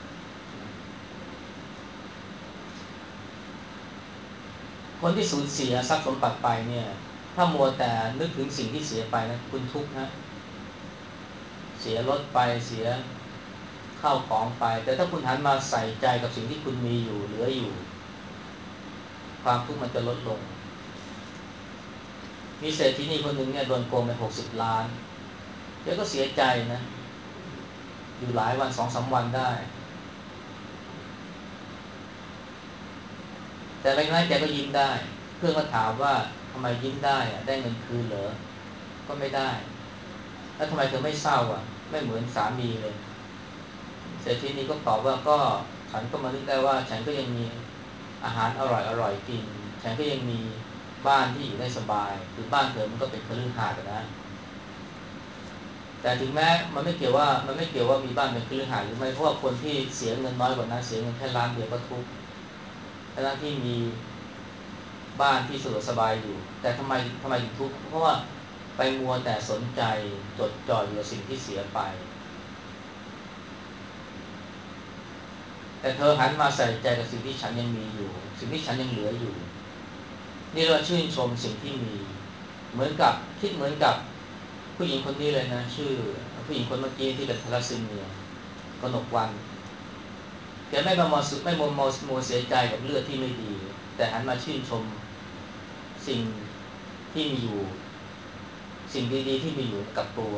คนที่สูญเสียทรัพย์สมบัติไปเนี่ยถ้ามัวแต่นึกถึงสิ่งที่เสียไปนะคุณทุกข์นะเสียรถไปเสียข้าวของไปแต่ถ้าคุณหันมาใส่ใจกับสิ่งที่คุณมีอยู่เหลืออยู่ความทุกข์มันจะลดลงมีเศรษฐีนี่คนหนึ่งเนี่ยโดนโกงไปหกสิบล้านแกก็เสียใจนะอยู่หลายวันสองสามวันได้แต่หลังจากนั้นแกก็ยิ้มได้เพื่อนก็ถามว่าทำไมยิ้มได้อะได้เงินคืนเหรอก็ไม่ได้แล้วทำไมเธอไม่เศร้าอ่ะไม่เหมือนสามีเลยเศรษฐีนี่ก็ตอบว่าก็ฉันก็มานึกได้ว่าฉันก็ยังมีอาหารอร่อยอร่อยกินฉันก็ยังมีบ้านที่อยู่ได้สบายคือบ้านเธอมันก็เป็นคฤหาสน์นะแต่ถึงแม้มันไม่เกี่ยวว่ามันไม่เกี่ยวว่ามีบ้านเป็นคฤหาสน์หรือไม่เพราะว่าคนที่เสียเงินน้อยกว่านั้นเสียเงินแค่ล้านเดียวก็ทุกข์ทั้งที่มีบ้านที่สะดวกสบายอยู่แต่ทำไมทำไมถึงทุกข์เพราะว่าไปมัวแต่สนใจจดจ่ออยู่กับสิ่งที่เสียไปแต่เธอหันมาใส่ใจกับสิ่งที่ฉันยังมีอยู่สิ่งที่ฉันยังเหลืออยู่นี่เราชื่นชมสิ่งที่มีเหมือนกับคิดเหมือนกับผู้หญิงคนนี้เลยนะชื่อผู้หญิงคนเมื่อกี้ที่เป็นทาลัสซีเมียกนกวรรณแกไม่มามอสุไม่มัวมัวมัวเสียใจกับเลือดที่ไม่ดีแต่หันมาชื่นชมสิ่งที่มีอยู่สิ่งดีๆที่มีอยู่กับตัว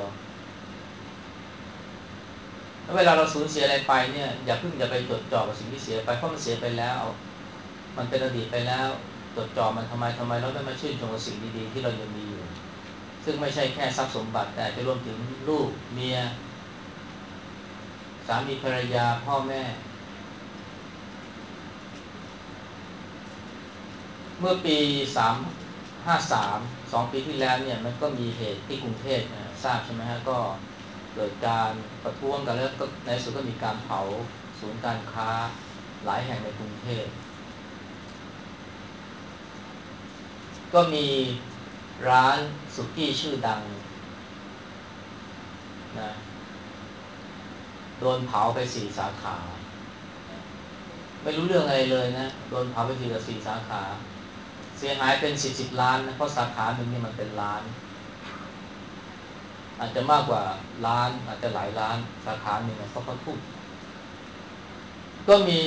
แล้วเวลาเราสูญเสียอะไรไปเนี่ยอย่าเพิ่งอย่าไปจดจ่อกับสิ่งที่เสียไปเพราะมันเสียไปแล้วมันเป็นอดีตไปแล้วจดจ่อมันทำไมทำไมเราไม่มาชื่นชมกับสิ่งดีๆที่เรายังมีอยู่ซึ่งไม่ใช่แค่ทรัพย์สมบัติแต่จะรวมถึงลูกเมียสามีภรรยาพ่อแม่เมื่อปีสามห้าสามสองปีที่แล้วเนี่ยมันก็มีเหตุที่กรุงเทพนะทราบใช่ไหมฮะก็เกิดการประท้วงกันแล้วก็ในสุดก็มีการเผาศูนย์การค้าหลายแห่งในกรุงเทพก็มีร้านสุกี้ชื่อดังนะโดนเผาไปสี่สาขาไม่รู้เรื่องอะไรเลยนะโดนเผาไปทีละสี่สาขาเสียหายเป็นสิบสิบล้านนะเพราะสาขาหนึ่งนี่มันเป็นล้านอาจจะมากกว่าล้านอาจจะหลายล้านสาขาหนึ่งเพราะเขาทุบก็มี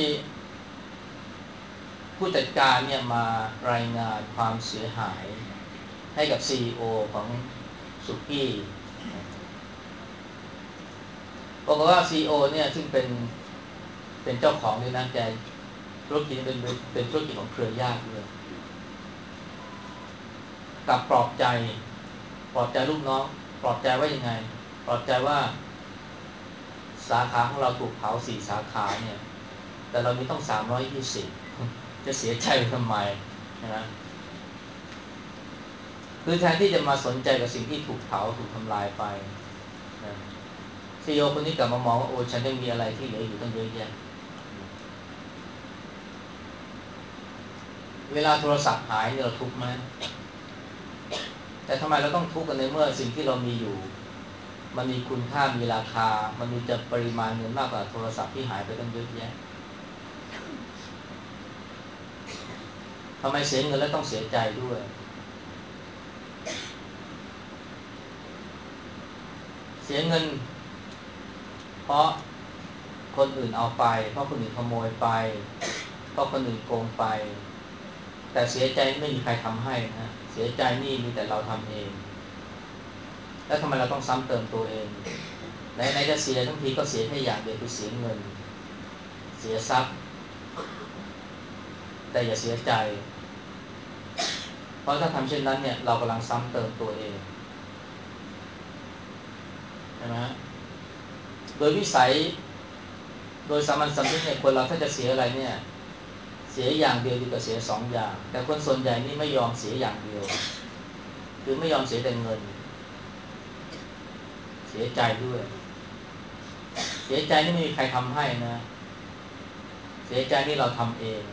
ผู้จัดการเนี่ยมารายงานความเสียหายให้กับ ซี อี โอ ของสุกี้บอกว่า ซี อี โอ เนี่ยซึ่งเป็นเป็นเจ้าของด้วยนะแกธุรกิจเป็นเป็นธุรกิจของเครือญาติด้วยกับปลอบใจปลอบใจลูกน้องปลอบใจว่ายังไงปลอบใจว่าสาขาของเราถูกเผาสี่สาขาเนี่ยแต่เรามีต้องสามร้อยยี่สิบจะเสียใจทำไมนะคือแทนที่จะมาสนใจกับสิ่งที่ถูกเผาถูกทำลายไปนะ ซี อี โอ คนนี้กลับมามองว่าโอ้ฉันยังมีอะไรที่เหลืออยู่ตั้งเยอะแยะเวลาโทรศัพท์หายเนี่ยเราทุกข์ไหมแต่ทำไมเราต้องทุกข์กันในเมื่อสิ่งที่เรามีอยู่มันมีคุณค่ามีราคามันมีจะปริมาณเงินมากกว่าโทรศัพท์ที่หายไปตั้งเยอะแยะทำไมเสียเงินแล้วต้องเสียใจด้วยเสียเงินเพราะคนอื่นเอาไปเพราะคนอื่นขโมยไปเพราะคนอื่นโกงไปแต่เสียใจไม่มีใครทำให้นะเสียใจนี่มีแต่เราทำเองแล้วทำไมเราต้องซ้ำเติมตัวเองไหนไหนจะเสียทั้งทีก็เสียแค่อย่างเดียวคือเสียเงินเสียทรัพย์แต่อย่าเสียใจเพราะถ้าทำเช่นนั้นเนี่ยเรากำลังซ้ำเติมตัวเองใช่ไหมดยวิสัยโดยสามัญสำนึกเนี่ยคนเราถ้าจะเสียอะไรเนี่ยเสียอย่างเดียวดีกว่าเสียสองอย่างแต่คนส่วนใหญ่นี่ไม่ยอมเสียอย่างเดียวคือไม่ยอมเสียแต่เงินเสียใจด้วยเสียใจนี่ไม่มีใครทำให้นะเสียใจนี่เราทำเอง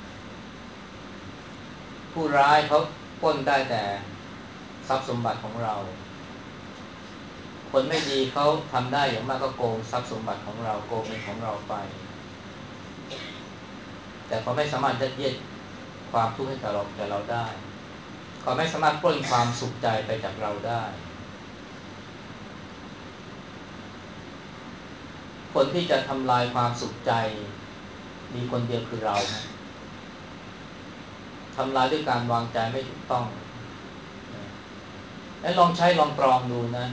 ผู้ร้ายเขาปล้นได้แต่ทรัพย์สมบัติของเราคนไม่ดีเขาทำได้อย่างมากก็โกงทรัพย์สมบัติของเราโกงเงินของเราไปแต่เขาไม่สามารถยัดเยียดความทุกข์ให้กับเราแก่เราได้เขาไม่สามารถปล้นความสุขใจไปจากเราได้คนที่จะทำลายความสุขใจมีคนเดียวคือเรานะทำลายด้วยการวางใจไม่ถูกต้องแล้วลองใช้ลองตรองดูนะ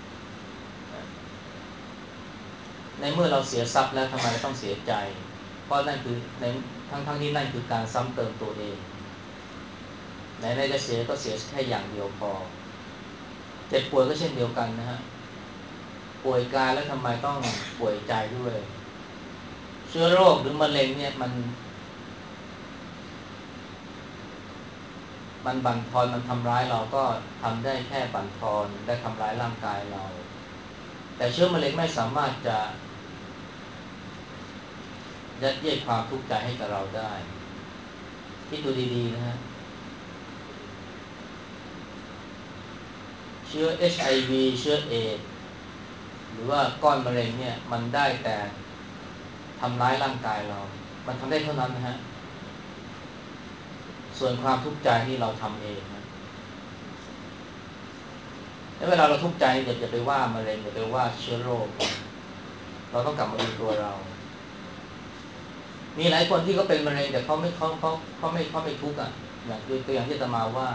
ในเมื่อเราเสียทรัพย์แล้วทำไมเราต้องเสียใจเพราะนั่นคือในทั้งทั้งที่นั่นคือการซ้ำเติมตัวเองไหนๆจะเสียก็เสียแค่อย่างเดียวพอเจ็บป่วยก็เช่นเดียวกันนะฮะป่วยกายแล้วทำไมต้องป่วยใจด้วยเชื้อโรคหรือมะเร็งเนี่ยมันมันบั่นทอนมันทำร้ายเราก็ทำได้แค่บั่นทอนได้ทำร้ายร่างกายเราแต่เชื้อมะเร็งไม่สามารถจะยัดเยียดความทุกข์ใจให้กับเราได้คิดดูดีๆนะฮะเชื้อ เอช ไอ วี เชื้อเอดส์หรือว่าก้อนมะเร็งเนี่ยมันได้แต่ทำร้ายร่างกายเรามันทำได้เท่านั้นนะฮะส่วนความทุกข์ใจนี่เราทำเองนะแล้วเวลาเราทุกข์ใจอย่าอย่าไปว่ามะเร็งอย่าไปว่าเชื้อโรคเราต้องกลับมาดูตัวเรามีหลายคนที่เขาเป็นมะเร็งแต่เขาไม่เขาเขาเขาไม่เขาไม่ทุกข์อ่ะอย่างตัวอย่างที่อาตมาว่า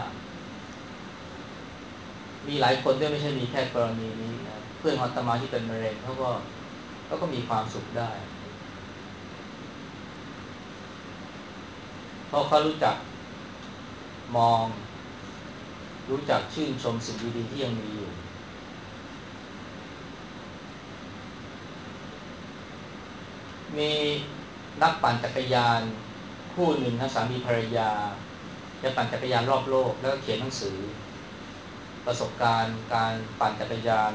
มีหลายคนด้วยไม่ใช่มีแค่กรณีนี้นะเพื่อนของอาตมาที่เป็นมะเร็งเขาก็เขาก็มีความสุขได้เพราะเขารู้จักมองรู้จักชื่นชมสิ่งดีๆที่ยังมีอยู่มีนักปั่นจักรยานคู่หนึ่งนะสามีภรรยาจะปั่นจักรยานรอบโลกแล้วก็เขียนหนังสือประสบการณ์การปั่นจักรยาน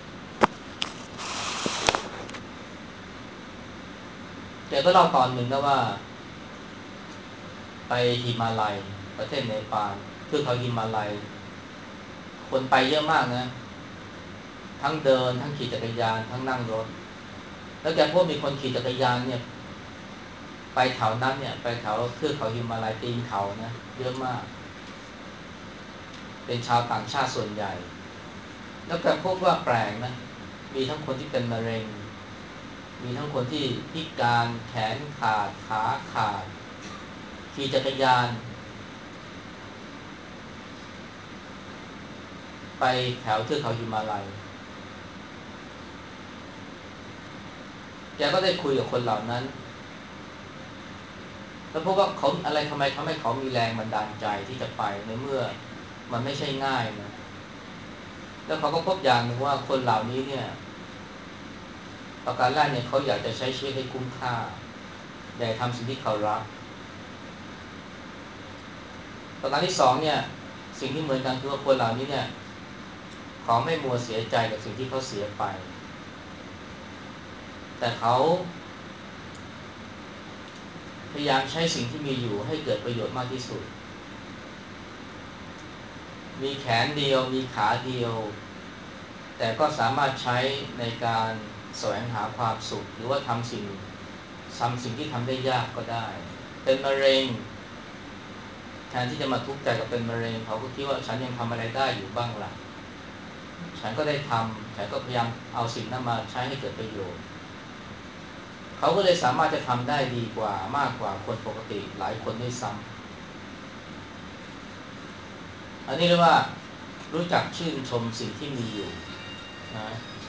แกก็เล่าตอนหนึ่งนะว่าไปหิมาลัยประเทศเนปาลเทือกเขาหิมาลัยคนไปเยอะมากนะทั้งเดินทั้งขี่จักรยานทั้งนั่งรถแล้วแกพบมีคนขี่จักรยานเนี่ยไปแถวนั้นเนี่ยไปแถวเทือกเขาหิมาลัยตีนเขานะเยอะมากเป็นชาวต่างชาติส่วนใหญ่แล้วแกพบว่าแปลกนะมีทั้งคนที่เป็นมะเร็งมีทั้งคนที่พิการแขนขาดขาขาดขี่จักรยานไปแถวเทือกเขาหิมาลัยแกก็ได้คุยกับคนเหล่านั้นแล้วพบว่าเขาอะไรทำไมทำให้เขามีแรงบันดาลใจที่จะไปในเมื่อมันไม่ใช่ง่ายนะแล้วเขาก็พบอย่างหนึ่งว่าคนเหล่านี้เนี่ยประการแรกเนี่ยเขาอยากจะใช้ชีวิตให้คุ้มค่าอยากทำสิ่งที่เขารักประการที่สองเนี่ยสิ่งที่เหมือนกันคือว่าคนเหล่านี้เนี่ยเขาไม่มัวเสียใจกับสิ่งที่เขาเสียไปแต่เขาพยายามใช้สิ่งที่มีอยู่ให้เกิดประโยชน์มากที่สุดมีแขนเดียวมีขาเดียวแต่ก็สามารถใช้ในการแสวงหาความสุขหรือว่าทำสิ่งทำสิ่งที่ทำได้ยากก็ได้เป็นมะเร็งแทนที่จะมาทุกข์ใจกับเป็นมะเร็งเขาก็คิดว่าฉันยังทำอะไรได้อยู่บ้างล่ะฉันก็ได้ทำฉันก็พยายามเอาสิ่งนั้นมาใช้ให้เกิดประโยชน์เขาก็เลยสามารถจะทำได้ดีกว่ามากกว่าคนปกติหลายคนด้วยซ้ำอันนี้เรียกว่ารู้จักชื่นชมสิ่งที่มีอยู่นะ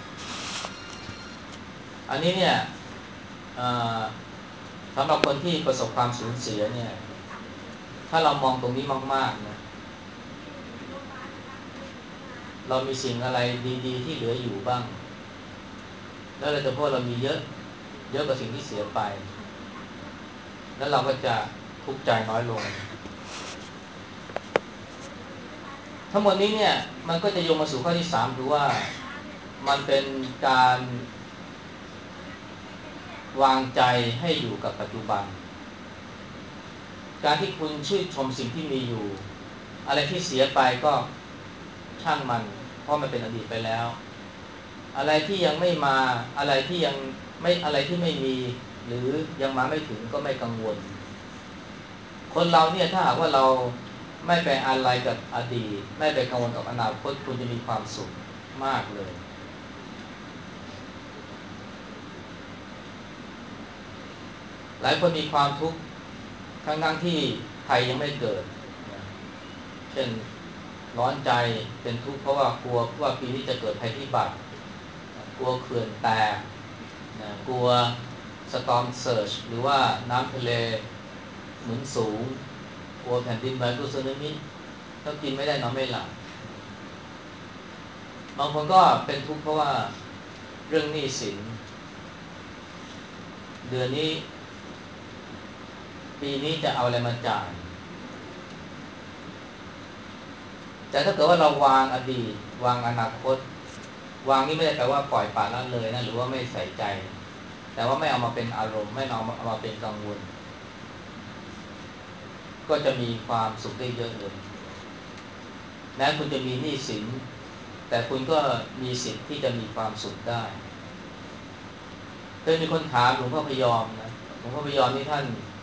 อันนี้เนี่ยสำหรับคนที่ประสบความสูญเสียเนี่ยถ้าเรามองตรงนี้มากๆนะเรามีสิ่งอะไรดีๆที่เหลืออยู่บ้างแล้วเราจะพบว่าเรามีเยอะเยอะกว่าสิ่งที่เสียไปแล้วเราก็จะทุกข์ใจน้อยลงทั้งหมดนี้เนี่ยมันก็จะโยงมาสู่ข้อที่สามคือว่ามันเป็นการวางใจให้อยู่กับปัจจุบันการที่คุณชื่นชมสิ่งที่มีอยู่อะไรที่เสียไปก็ช่างมันเพราะมันเป็นอดีตไปแล้วอะไรที่ยังไม่มาอะไรที่ยังไม่อะไรที่ไม่มีหรือยังมาไม่ถึงก็ไม่กังวลคนเราเนี่ยถ้าหากว่าเราไม่ไปอะไรกับอดีตไม่ไปกังวลกับอนาคตคุณจะมีความสุขมากเลยหลายคนมีความทุกข์ทั้งๆที่ภัยยังไม่เกิดเช่นร้อนใจเป็นทุกข์เพราะว่ากลัวว่าปีนี้จะเกิดภัยพิบัติกลัวเขื่อนแตกกลัวสตอร์มเซิร์ชหรือว่าน้ำทะเลหนุนสูงกลัวแผ่นดินไหวกลัวสึนามิก็กินไม่ได้นอนไม่หลับบางคนก็เป็นทุกข์เพราะว่าเรื่องหนี้สินเดือนนี้ปีนี้จะเอาอะไรมาจ่ายแต่ถ้าเกิดว่าเราวางอดีตวางอนาคตวางนี่ไม่ได้แปลว่าปล่อยปละละเลยนะหรือว่าไม่ใส่ใจแต่ว่าไม่เอามาเป็นอารมณ์ไม่เอามาเอามาเป็นกังวลก็จะมีความสุขได้เยอะเลยแม้คุณจะมีหนี้สินแต่คุณก็มีสิทธิ์ที่จะมีความสุขได้เคยมีคนถามหลวงพ่อพยอมนะหลวงพ่อพยอมนี่ท่าน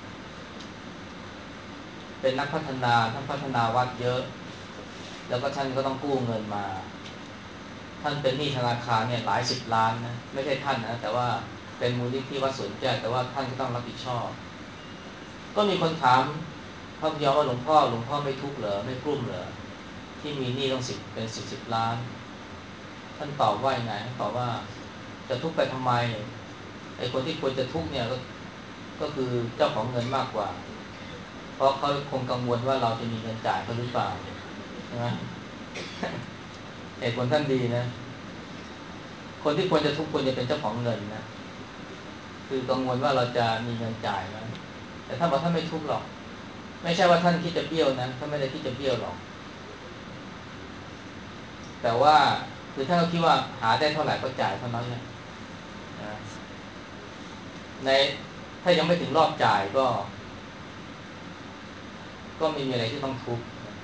เป็นนักพัฒนาท่านพัฒนาวัดเยอะแล้วก็ท่านก็ต้องกู้เงินมาท่านเป็นหนี้ธนาคารเนี่ยหลายสิบล้านนะไม่ใช่ท่านนะแต่ว่าเป็นมูลนิธิวัดสวนแก้วแต่ว่าท่านก็ต้องรับผิดชอบก็มีคนถามพระพยอมว่าหลวงพ่อหลวงพ่อไม่ทุกข์เหรอไม่กลุ้มเหรอที่มีหนี้ต้องสิบเป็นสิบสิบล้านท่านตอบว่ายังไงท่านตอบว่าจะทุกข์ไปทำไมไอ้คนที่ควรจะทุกข์เนี่ยก็ก็คือเจ้าของเงินมากกว่าเพราะเขาคงกังวลว่าเราจะมีเงินจ่ายเขาหรือเปล่าใช่ไหมเหตุผลท่านดีนะคนที่ควรจะทุกข์ควรจะเป็นเจ้าของเงินนะคือกังวลว่าเราจะมีเงินจ่ายไหมแต่ท่านบอกท่านไม่ทุกข์หรอกไม่ใช่ว่าท่านคิดจะเบี้ยวนะท่านไม่ได้คิดจะเบี้ยวหรอกแต่ว่าคือท่านก็คิดว่าหาได้เท่าไหร่ก็จ่ายเท่านั้นแหละนะในถ้ายังไม่ถึงรอบจ่ายก็ก็ไม่มีอะไรที่ต้องทุกข์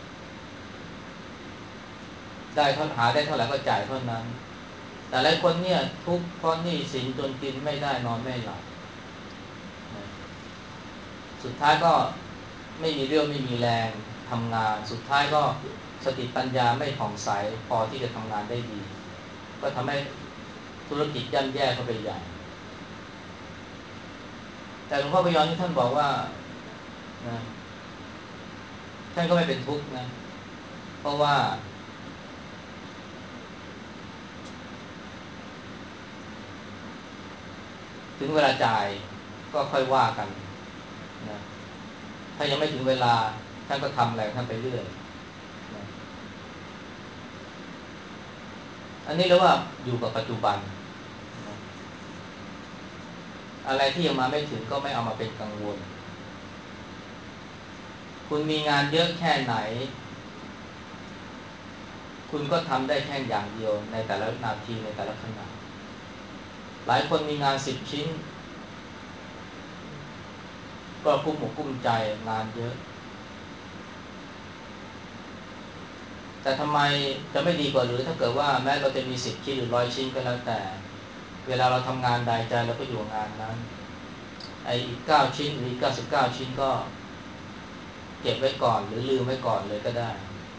ได้เท่าหาได้เท่าไหร่ก็จ่ายเท่านั้นแต่หลายคนเนี่ยทุกข์เพราะหนี้สินจนกินไม่ได้นอนไม่หลับสุดท้ายก็ไม่มีเรี่ยวไม่มีแรงทำงานสุดท้ายก็สติปัญญาไม่ผ่องใสพอที่จะทำงานได้ดีก็ทำให้ธุรกิจย่ำแย่เข้าไปใหญ่แต่หลวงพ่อพยอมที่ท่านบอกว่านะท่านก็ไม่เป็นทุกข์นะเพราะว่าถึงเวลาจ่ายก็ค่อยว่ากันนะถ้ายังไม่ถึงเวลาท่านก็ทำอะไรท่านไปเรื่อยนะอันนี้เรียกว่าอยู่กับปัจจุบันนะอะไรที่ยังมาไม่ถึงก็ไม่เอามาเป็นกังวลคุณมีงานเยอะแค่ไหนคุณก็ทำได้แค่อย่างเดียวในแต่ละนาทีในแต่ละขณะหลายคนมีงานสิบชิ้นก็กุ้มอกกุ้มใจงานเยอะแต่ทำไมจะไม่ดีกว่าหรือถ้าเกิดว่าแม้เราจะมีสิบชิ้นหรือร้อยชิ้นก็แล้วแต่เวลาเราทำงานใดใจเราก็อยู่งานนั้นไอ้อีกเก้าชิ้นหรืออีกเก้าสิบเก้าชิ้นก็เก็บไว้ก่อนหรือลืมไว้ก่อนเลยก็ได้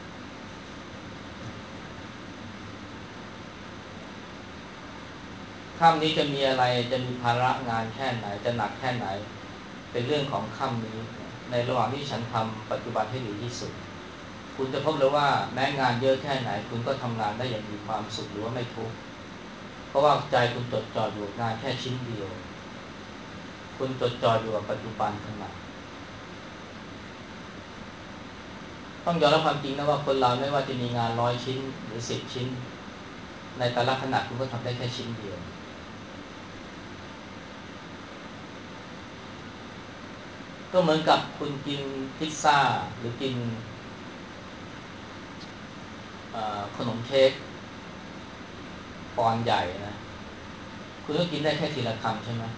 ค่ำนี้จะมีอะไรจะมีภาระงานแค่ไหนจะหนักแค่ไหนเป็นเรื่องของค่ำนี้ในระหว่างที่ฉันทำปัจจุบันให้ดีที่สุดคุณจะพบเลยว่าแม้งานเยอะแค่ไหนคุณก็ทำงานได้อย่างมีความสุขหรือว่าไม่ทุกข์เพราะว่าใจคุณจดจ่ออยู่งานแค่ชิ้นเดียวคุณจดจ่ออยู่กับปัจจุบันขณะต้องยอมรับความจริงนะว่าคนเราไม่ว่าจะมีงานร้อยชิ้นหรือสิบชิ้นในแต่ละขณะคุณก็ทำได้แค่ชิ้นเดียวก็เหมือนกับคุณกินพิซซ่าหรือกินขนมเค้กปอนด์ใหญ่นะคุณก็กินได้แค่ทีละคำใช่ไหม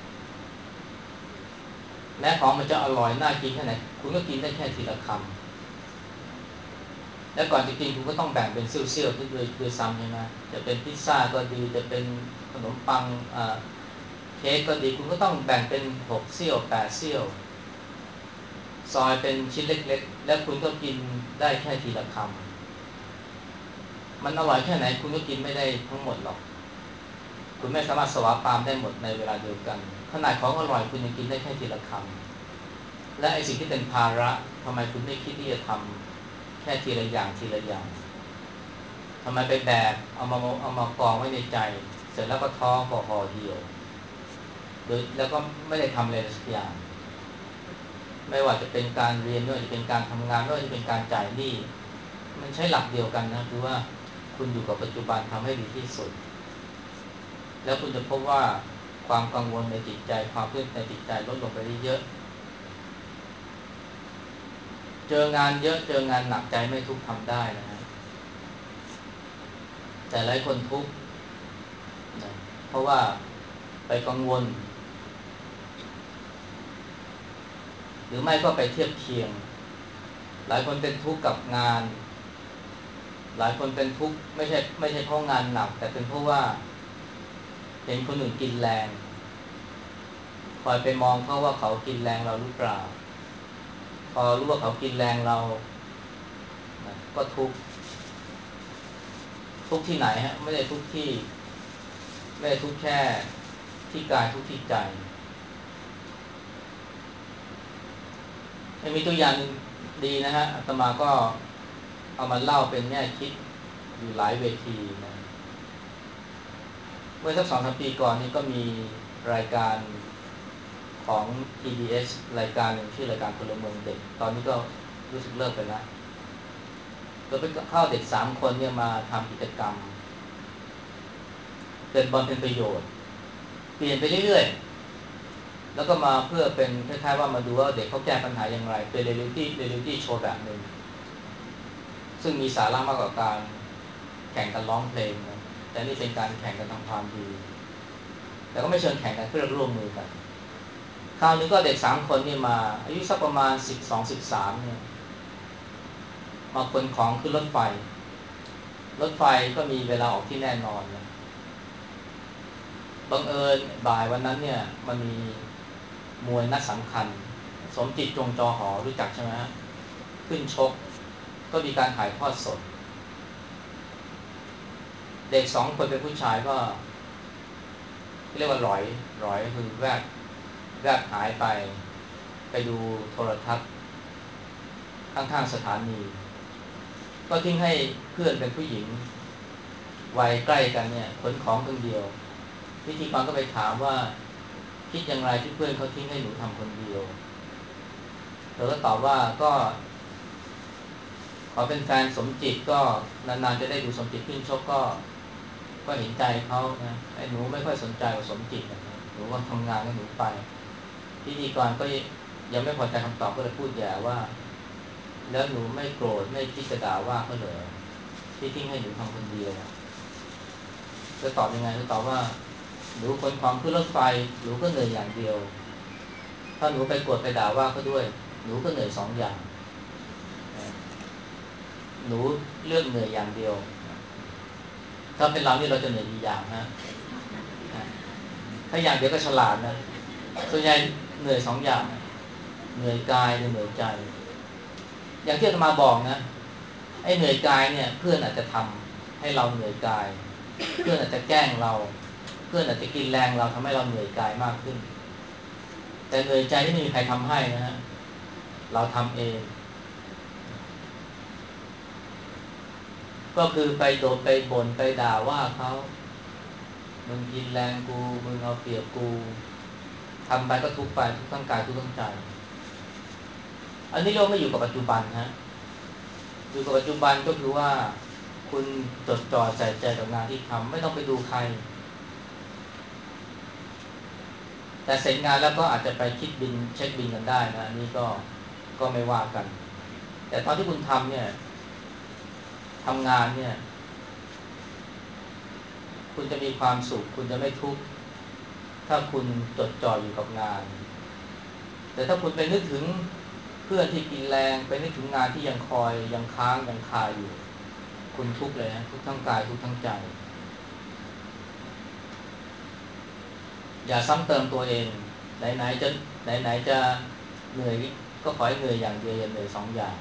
แม้ของมันจะอร่อยน่ากินแค่ไหนคุณก็กินได้แค่ทีละคำแล้วก่อนจะกินคุณก็ต้องแบ่งเป็นเซี่ยวๆด้วยด้วยซ้ำใช่ไหมจะเป็นพิซซ่าก็ดีจะเป็นขนมปังเค้กก็ดีคุณก็ต้องแบ่งเป็นหกเซี่ยวแปดเซี่ยวซอยเป็นชิ้นเล็กๆแล้วคุณก็กินได้แค่ทีละคำมันอร่อยแค่ไหนคุณก็กินไม่ได้ทั้งหมดหรอกคุณไม่สามารถสวาปามได้หมดในเวลาเดียวกันขนาดของอร่อยคุณยังกินได้แค่ทีละคำและไอ้สิ่งที่เป็นภาระทำไมคุณไม่คิดที่จะทำแค่ทีละอย่างทีละอย่างทำไมไปแบกเอามาเอามากองไว้ในใจเสร็จแล้วก็ท้อพอห่อเหี่ยวโดยแล้วก็ไม่ได้ทำอะไรสักอย่างไม่ว่าจะเป็นการเรียนไม่ว่าจะเป็นการทำงานไม่ว่าจะเป็นการจ่ายหนี้มันใช้หลักเดียวกันนะคือว่าคุณอยู่กับปัจจุบันทำให้ดีที่สุดแล้วคุณจะพบว่าความกังวลในจิตใจความเครียดในจิตใจลดลงไปได้เยอะเจองานเยอะเจองานหนักใจไม่ทุกข์ทำได้นะฮะแต่หลายคนทุกข์นะเพราะว่าไปกังวลหรือไม่ก็ไปเทียบเคียงหลายคนเป็นทุกข์กับงานหลายคนเป็นทุกข์ไม่ใช่ไม่ใช่เพราะงานหนักแต่เป็นเพราะว่าเห็นคนอื่นกินแรงคอยไปมองเขาว่าเขากินแรงเราหรือเปล่าพอรู้ว่าเขากินแรงเราก็ทุกข์ทุกข์ที่ไหนฮะไม่ได้ทุกข์ที่ไม่ได้ทุกข์แค่ที่กายทุกข์ที่ใจมีตัวอย่างนึงดีนะฮะอาตมาก็เอามาเล่าเป็นแง่คิดอยู่หลายเวทีนะเมื่อสักสองสามปีก่อนนี่ก็มีรายการของ ที บี เอส รายการหนึ่งชื่อรายการพลเมืองเด็กตอนนี้ก็รู้สึกเลิกไปแล้วโดยไปเข้าเด็กสามคนเนี่ยมาทำกิจกรรมเป็นบอลเป็นประโยชน์เปลี่ยนไปเรื่อยๆแล้วก็มาเพื่อเป็นคล้ายๆว่ามาดูว่าเด็กเขาแก้ปัญหาอย่างไรเป็นเรียลลิตี้เรียลลิตี้โชว์แบบหนึ่งซึ่งมีสาระมากกว่าการแข่งกันร้องเพลงนะแต่นี่เป็นการแข่งกันทำความดีแต่ก็ไม่เชิงแข่งกันเพื่อร่วมมือกันคราวนี้ก็เด็กสามคนนี่มาอายุสักประมาณสิบสองสิบสามเนี่ยมาขนของขึ้นรถไฟรถไฟก็มีเวลาออกที่แน่นอนนะบังเอิญบ่ายวันนั้นเนี่ยมันมีมวยนัดสำคัญสมจิตจงจอหอรู้จักใช่ไหมฮะขึ้นชกก็มีการถ่ายทอดสดเด็กสองคนเป็นผู้ชายก็เรียกว่าหลอยหลอยคือแวบแวบหายไปไปดูโทรทัศน์ข้างๆสถานีก็ทิ้งให้เพื่อนเป็นผู้หญิงวัยใกล้กันเนี่ยขนของคนเดียวพิธีกรก็ไปถามว่าคิดอย่างไรที่เพื่อนเขาทิ้งให้หนูทำคนเดียวเธอก็ตอบว่าก็ขอเป็นแฟนสมจิตก็นานๆจะได้ดูสมจิตขึ้นชกก็ก็เห็นใจเขานะไอ้หนูไม่ค่อยสนใจกับสมจิตนะหนูว่าทำงานให้หนูไปพิธีกรก็ยังไม่พอใจคำตอบก็เลยพูดแย่ว่าแล้วหนูไม่โกรธไม่คิดจะด่าว่าเขาเหรอที่ทิ้งให้หนูทำคนเดียวจะตอบยังไงจะตอบว่าหนูคนความขึ้นรถไฟหนูก็เหนื่อยอย่างเดียวถ้าหนูไปโกรธไปด่าว่าเขาด้วยหนูก็เหนื่อยสองอย่างหนูเลือกเหนื่อยอย่างเดียวถ้าเป็นเรานี่เราจะเหนื่อยกี่อย่างนะถ้าอย่างเดียวก็ฉลาดนะส่วนใหญ่เหนื่อยสองอย่างเหนื่อยกายหรือเหนื่อยใจอย่างที่อาตมาบอกนะไอ้เหนื่อยกายเนี่ยเพื่อนอาจจะทำให้เราเหนื่อยกายเพื่อนอาจจะแกล้งเราเพื่อนอาจจะกินแรงเราทำให้เราเหนื่อยกายมากขึ้นแต่เหนื่อยใจที่ไม่มีใครทำให้นะฮะเราทำเองก็คือไปโดนไปบ่นไปด่าว่าเขามึงกินแรงกูมึงเอาเปรียบกูทำไปก็ทุกข์ไปทุกข์ทั้งกายทุกข์ทั้งใจอันนี้เราไม่อยู่กับปัจจุบันฮะอยู่กับปัจจุบันก็คือว่าคุณจดจ่อใส่ใจกับงานที่ทำไม่ต้องไปดูใครแต่แต่เสร็จงานแล้วก็อาจจะไปคิดบินเช็คบินกันได้นะนี่ก็ก็ไม่ว่ากันแต่ตอนที่คุณทำเนี่ยทำงานเนี่ยคุณจะมีความสุขคุณจะไม่ทุกข์ถ้าคุณจดจ่ออยู่กับงานแต่ถ้าคุณไปนึกถึงเพื่อนที่กินแรงไปนึกถึงงานที่ยังคอยยังค้างยังคาอยู่คุณทุกข์เลยนะทุกข์ทั้งกายทุกข์ทั้งใจอย่าซ้ำเติมตัวเองไหนๆจะไหนๆจะเหนื่อยก็ขอให้เหนื่อยอย่างเดียวอย่าเหนื่อยสองอย่าง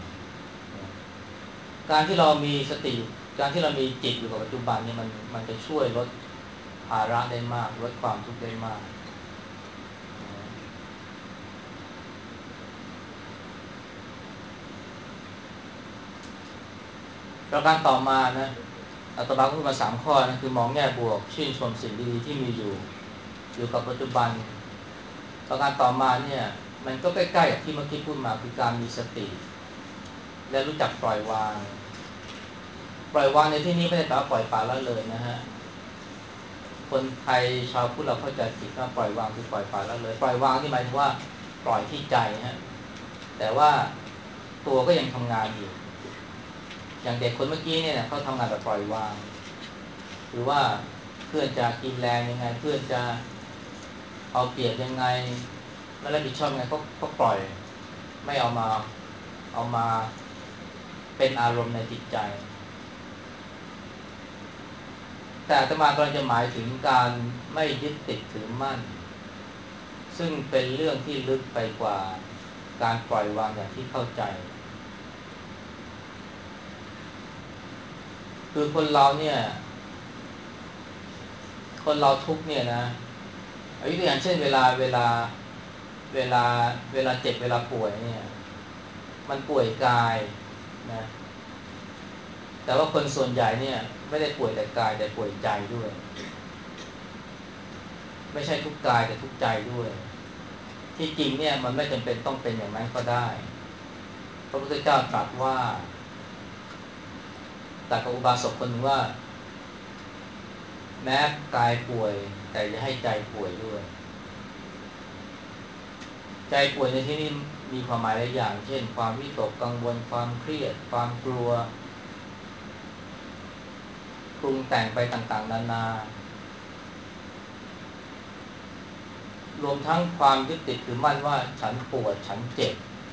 การที่เรามีสติการที่เรามีจิตอยู่กับปัจจุบันเนี่ยมันมันจะช่วยลดภาระได้มากลดความทุกข์ได้มากประการต่อมานะอาตมาพูดมาสามข้อนะคือมองแง่บวกชื่นชมสิ่งดีๆที่มีอยู่อยู่กับปัจจุบันประการต่อมาเนี่ยมันก็ใกล้ๆกับที่เมื่อกี้พูดมาคือการมีสติและรู้จักปล่อยวางปล่อยวางในที่นี้ไม่ได้แปลว่าปล่อยปละละเลยนะฮะคนไทยชาวพุทธเราเข้าใจผิดว่าปล่อยวางคือปล่อยปละละเลยปล่อยวางนี่หมายถึงว่าปล่อยที่ใจฮะแต่ว่าตัวก็ยังทำงานอยู่อย่างเด็กคนเมื่อกี้เนี่ยเขาทำงานแบบปล่อยวางหรือว่าเพื่อนจะกินแรงยังไงเพื่อนจะเอาเปรียบยังไงไม่รับผิดชอบยังไงก็ก็ปล่อยไม่เอามาเอามาเป็นอารมณ์ในจิตใจแต่อาตมากำลังจะหมายถึงการไม่ยึดติดถือมั่นซึ่งเป็นเรื่องที่ลึกไปกว่าการปล่อยวางอย่างที่เข้าใจคือคนเราเนี่ยคนเราทุกเนี่ยนะอายุตัวอย่างเช่นเวลาเวลาเวลาเวลาเจ็บเวลาป่วยเนี่ยมันป่วยกายนะแต่ว่าคนส่วนใหญ่เนี่ยไม่ได้ป่วยแต่กายแต่ป่วยใจด้วยไม่ใช่ทุกกายแต่ทุกใจด้วยที่จริงเนี่ยมันไม่จำเป็นต้องเป็นอย่างนั้นก็ได้พระพุทธเจ้าตรัสว่าตรัสกับอุบาสกคนหนึ่งว่าแม้กายป่วยแต่อย่าให้ใจป่วยด้วยใจป่วยในที่นี้มีความหมายหลายอย่างเช่นความวิตกกังวลความเครียดความกลัวปรุงแต่งไปต่างๆนานารวมทั้งความยึดติดถือมั่นว่าฉันปวดฉันเจ็บ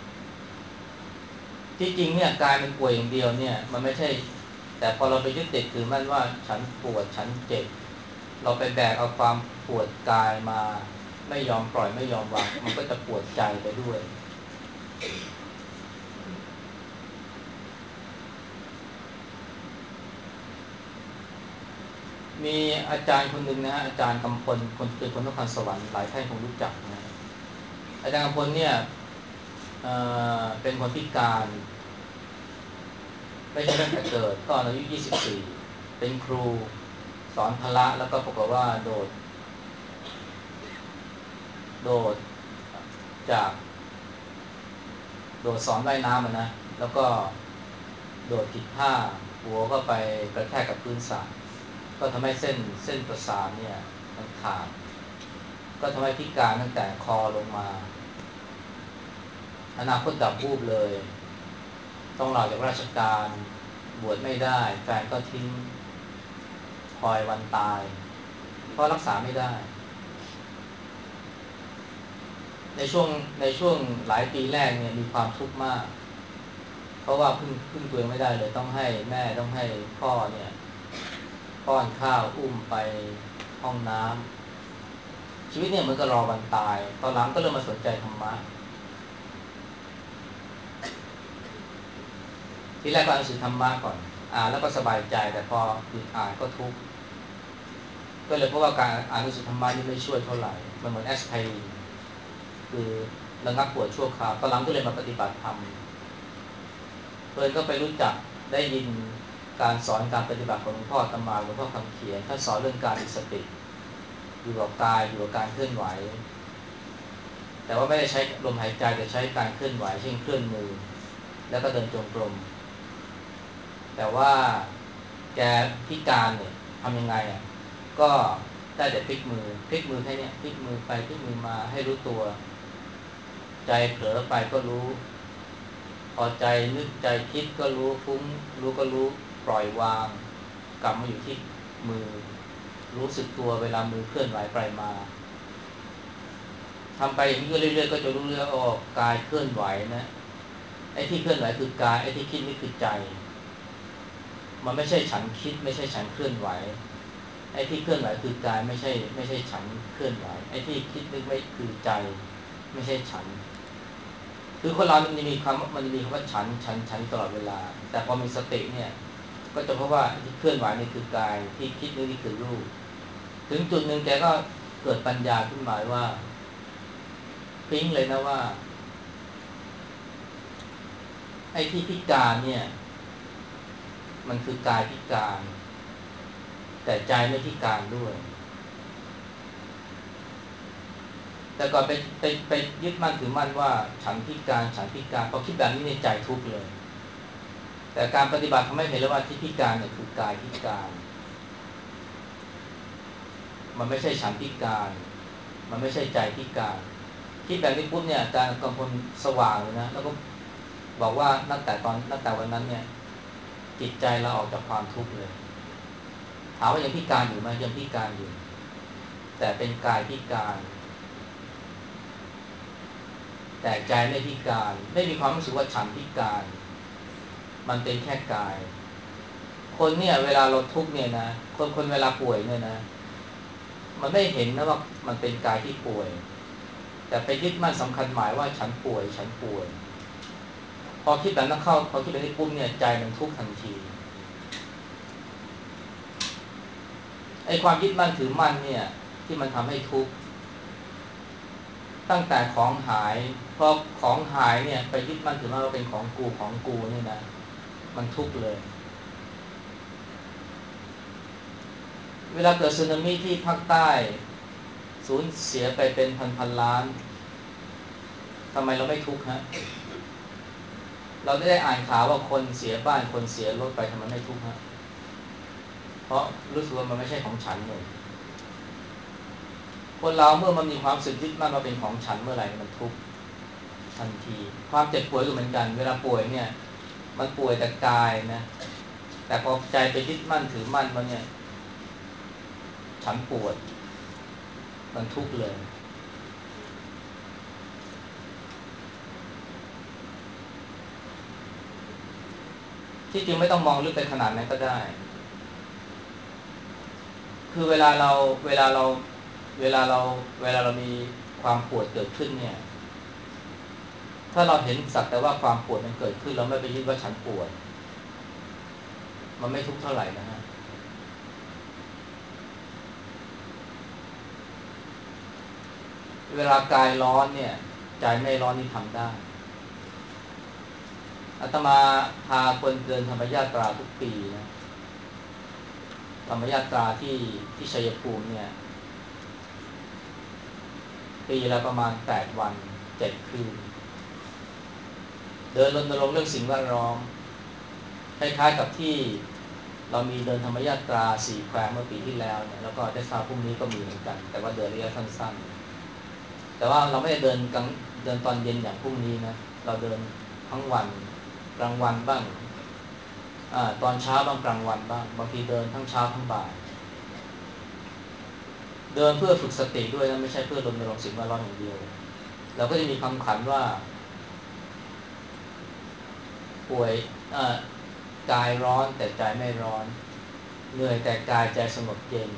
ที่จริงเนี่ยกายมันป่วยอย่างเดียวเนี่ยมันไม่ใช่แต่พอเราไปยึดติดถือมั่นว่าฉันปวดฉันเจ็บเราไปแบกเอาความปวดกายมาไม่ยอมปล่อยไม่ยอมวางมันก็จะปวดใจไปด้วยมีอาจารย์คนหนึ่งนะฮะอาจารย์กำพลคนเป็นคนนครสวรรค์หลายท่านคงรู้จักนะอาจารย์กำพลเนี่ยเอ่อเป็นคนพิการไม่ใช่ตั้งแต่เกิดก็อายุยี่สิบสี่เป็นครูสอนพละแล้วก็ปรากฏว่าโดดโดดจากโดดสอนว่ายน้ำนะแล้วก็โดดผิดท่าหัวก็ไปกระแทกกับพื้นสระก็ทำให้เส้นเส้นประสาทเนี่ยมันขาดก็ทำให้พิการตั้งแต่คอลงมาอนาคตดับวูบเลยต้องลาจากราชการบวชไม่ได้แฟนก็ทิ้งคอยวันตายเพราะรักษาไม่ได้ในช่วงในช่วงหลายปีแรกเนี่ยมีความทุกข์มากเพราะว่าพึ่งพึ่งตัวเองไม่ได้เลยต้องให้แม่ต้องให้พ่อเนี่ยป้อนข้าวอุ้มไปห้องน้ำชีวิตเนี่ยเหมือนกับรอวันตายตอนหลังก็เริ่มมาสนใจธรรมะที่แรกก็อ่านหนังสือธรรมะก่อนอ่านแล้วก็สบายใจแต่พอหยุดอ่านก็ทุกข์ก็เลยเพราะว่าการอ่านหนังสือธรรมะนี่ไม่ช่วยเท่าไหร่มันเหมือนแอสไพรินคือระงับปวดชั่วคราวตอนหลังก็เลยมาปฏิบัติธรรมเพื่อนก็ไปรู้จักได้ยินการสอนการปฏิบัติของหลวงพ่อธรรมาหลวงพ่อคำเขียนท่านสอนเรื่องการมีสติอยู่กับกายอยู่กับการเคลื่อนไหวแต่ว่าไม่ได้ใช้ลมหายใจแต่ใช้การเคลื่อนไหวเช่นเคลื่อนมือแล้วก็เดินจงกรมแต่ว่าแกพิการเนี่ยทำยังไงอ่ะก็ได้แต่พลิกมือพลิกมือแค่นี้พลิกมือไปพลิกมือมาให้รู้ตัวใจเผลอไปก็รู้พอใจนึกใจคิดก็รู้ฟุ้งรู้ก็รู้ปล่อยวางกลับมาอยู่ที่มือรู้สึกตัวเวลามือเคลื่อนไหวไปมาทำไปอย่างนี้ก็เรื่อยๆก็จะรู้เรื่องออกกายเคลื่อนไหวนะไอ้ที่เคลื่อนไหวคือกายไอ้ที่คิดนี่คือใจมันไม่ใช่ฉันคิดไม่ใช่ฉันเคลื่อนไหวไอ้ที่เคลื่อนไหวคือกายไม่ใช่ไม่ใช่ฉันเคลื่อนไหวไอ้ที่คิดนึกไม่คือใจไม่ใช่ฉันคือคนเรามันมีคำมันมีคำว่าฉันฉันฉันตลอดเวลาแต่พอมีสติเนี่ยก็จะพบว่าที่เคลื่อนไหวนี่คือกายที่คิดนี่นี่คือรูปถึงจุดหนึ่งแกก็เกิดปัญญาขึ้นมาว่าปิ๊งเลยนะว่าไอ้ที่พิการเนี่ยมันคือกายพิการแต่ใจไม่พิการด้วยแต่ก่อนไปไปไปยึดมั่นถือมั่นว่าฉันพิการฉันพิการพอคิดแบบนี้ในใจทุกข์เลยแต่การปฏิบัติทำให้เห็นแล้วว่าที่พิการเนี่ยคือกายพิการมันไม่ใช่ฉันพิการมันไม่ใช่ใจพิการคิดแบบนี้ปุ๊บเนี่ยอาจารย์กำพลสว่างเลยนะแล้วก็บอกว่าตั้งแต่ตอนตั้งแต่วันนั้นเนี่ยจิตใจเราออกจากความทุกข์เลยถามว่ายังพิการอยู่ไหมยังพิการอยู่แต่เป็นกายพิการแต่ใจไม่พิการไม่มีความรู้สึกว่าฉันพิการมันเป็นแค่กายคนเนี่ยเวลาเราทุกข์เนี่ยนะคนคนเวลาป่วยเนี่ยนะมันไม่เห็นนะว่ามันเป็นกายที่ป่วยแต่ไปยึดมั่นสำคัญหมายว่าฉันป่วยฉันป่วยพอคิดแบบนั้นเข้าพอคิดแบบนี้ปุ๊บเนี่ยใจมันทุกข์ทันทีไอ้ความยึดมั่นถือมั่นเนี่ยที่มันทำให้ทุกข์ตั้งแต่ของหายพอของหายเนี่ยไปยึดมั่นถือมั่นว่าเป็นของกูของกูเนี่ยนะมันทุกข์เลยเวลาเกิดสึนามิที่ภาคใต้สูญเสียไปเป็นพันพันล้านทำไมเราไม่ทุกข์ฮะเราได้อ่านข่าวว่าคนเสียบ้านคนเสียรถไปทำไมไม่ทุกข์ฮะเพราะรู้สึกว่ามันไม่ใช่ของฉันเลยคนเราเมื่อมันมีความสึกยึดมั่นว่าเป็นของฉันเมื่อไหร่มันทุกข์ทันทีความเจ็บป่วยก็เหมือนกันเวลาป่วยเนี่ยมันป่วยแต่กายนะแต่พอใจไปยึดมั่นถือมั่นมันเนี่ยฉันปวดมันทุกข์เลยที่จริงไม่ต้องมองลึกไปขนาดนั้นก็ได้คือเวลาเราเวลาเราเวลาเราเวลาเรามีความปวดเกิดขึ้นเนี่ยถ้าเราเห็นสักแต่ว่าความปวดมันเกิดขึ้นเราไม่ไปยึดว่าฉันปวดมันไม่ทุกข์เท่าไหร่นะฮะเวลากายร้อนเนี่ยใจไม่ร้อนนี่ทำได้อาตมาพาคนเดินธรรมญาตราทุกปีนะธรรมญาตราที่ที่ชัยภูมิเนี่ยปีละประมาณแปดวันเจ็ดคืนเดินรณรงค์เรื่องสิ่งแวดล้อมคล้ายๆกับที่เรามีเดินธรรมญาตราสี่แควเมื่อปีที่แล้วเนี่ยแล้วก็ได้ทราบพรุ่งนี้ก็มีเหมือนกันแต่ว่าเดินระยะสั้นๆแต่ว่าเราไม่ได้เดินกลางเดินตอนเย็นอย่างพรุ่งนี้นะเราเดินทั้งวันกลางวันบ้างอ่าตอนเช้าบ้างกลางวันบ้างบางทีเดินทั้งเช้าทั้งบ่ายเดินเพื่อฝึกสติด้วยนะไม่ใช่เพื่อรณรงค์สิ่งแวดล้อมอย่างเดียวเราก็จะมีคำขวัญว่าป่วยอ่ากายร้อนแต่ใจไม่ร้อนเหนื่อยแต่กายใจสงบเย็น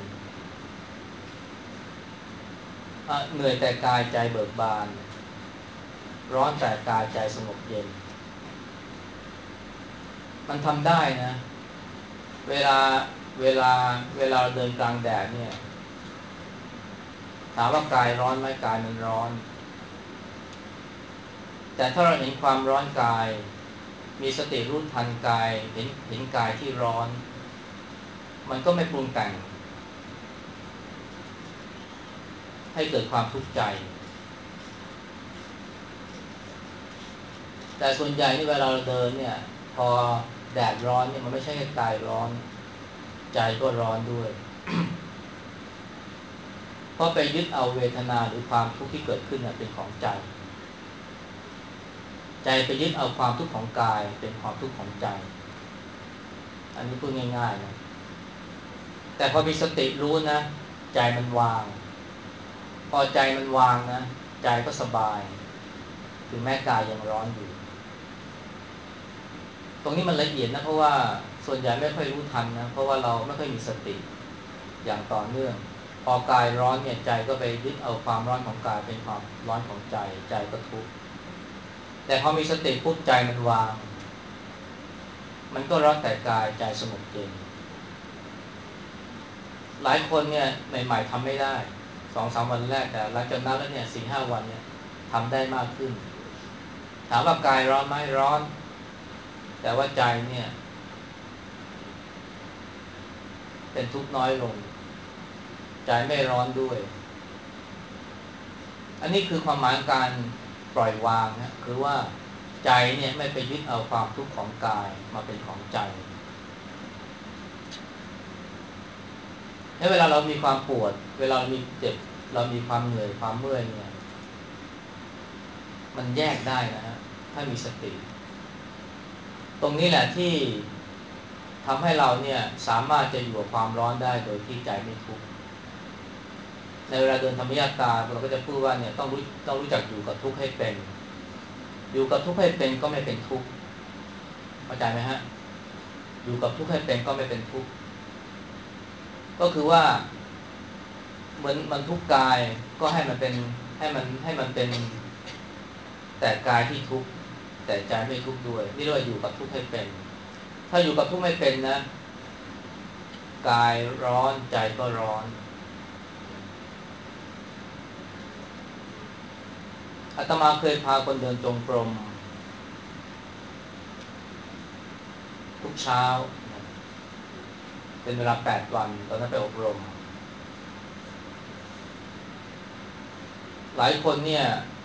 อ่ะเหนื่อยแต่กายใจเบิกบานร้อนแต่กายใจสงบเย็นมันทำได้นะเวลาเวลาเวลาเดินกลางแดดเนี่ยถามว่ากายร้อนไหมกายมันร้อนแต่ถ้าเราเห็นความร้อนกายมีสติรู้ทันกายเห็นเห็นกายที่ร้อนมันก็ไม่ปรุงแต่งให้เกิดความทุกข์ใจแต่ส่วนใหญ่นี่เวลาเราเดินเนี่ยพอแดดร้อนเนี่ยมันไม่ใช่แค่กายร้อนใจก็ร้อนด้วยเพราะไปยึดเอาเวทนาหรือความทุกข์ที่เกิดขึ้นเป็นของใจใจไปยึดเอาความทุกข์ของกายเป็นความทุกข์ของใจอันนี้พูดง่ายๆนะแต่พอมีสติรู้นะใจมันวางพอใจมันวางนะใจก็สบายถึงแม้กายยังร้อนอยู่ตรงนี้มันละเอียดนะเพราะว่าส่วนใหญ่ไม่ค่อยรู้ทันนะเพราะว่าเราไม่ค่อยมีสติอย่างต่อเนื่องพอกายร้อนเนี่ยใจก็ไปยึดเอาความร้อนของกายเป็นความร้อนของใจใจก็ทุกข์แต่พอมีสติปุ๊บใจมันวางมันก็ร้อนแต่กายใจสงบเย็นหลายคนเนี่ยใหม่ๆทำไม่ได้สองสามวันแรกแต่หลังจากนั้นแล้วเนี่ยสี่ห้าวันเนี่ยทำได้มากขึ้นถามว่ากายร้อนไหมร้อนแต่ว่าใจเนี่ยเป็นทุกข์น้อยลงใจไม่ร้อนด้วยอันนี้คือความหมายการปล่อยวางนะคือว่าใจเนี่ยไม่ไปยึดเอาความทุกข์ของกายมาเป็นของใจเวลาเรามีความปวดเวลาเรามีเจ็บเรามีความเหนื่อยความเมื่อยเนี่ยมันแยกได้นะฮะถ้ามีสติตรงนี้แหละที่ทำให้เราเนี่ยสามารถจะอยู่กับความร้อนได้โดยที่ใจไม่ทุกข์ในเวลาเดินธรรมยตราเราก็จะพูดว่าเนี่ยต้องรู้ต้องรู้จักอยู่กับทุกข์ให้เป็นอยู่กับทุกข์ให้เป็นก็ไม่เป็นทุกข์เข้าใจไหมฮะอยู่กับทุกข์ให้เป็นก็ไม่เป็นทุกข์ก็คือว่าเหมือนมันทุกข์กายก็ให้มันเป็นให้มันให้มันเป็นแต่กายที่ทุกข์แต่ใจไม่ทุกข์ด้วยนี่เรียกว่าอยู่กับทุกข์ให้เป็นถ้าอยู่กับทุกข์ไม่เป็นนะกายร้อนใจก็ร้อนอาตมาเคยพาคนเดินจงกรมทุกเช้าเป็นเวลาแปดวันตอนนั้นไปอบรมหลายคนเนี่ย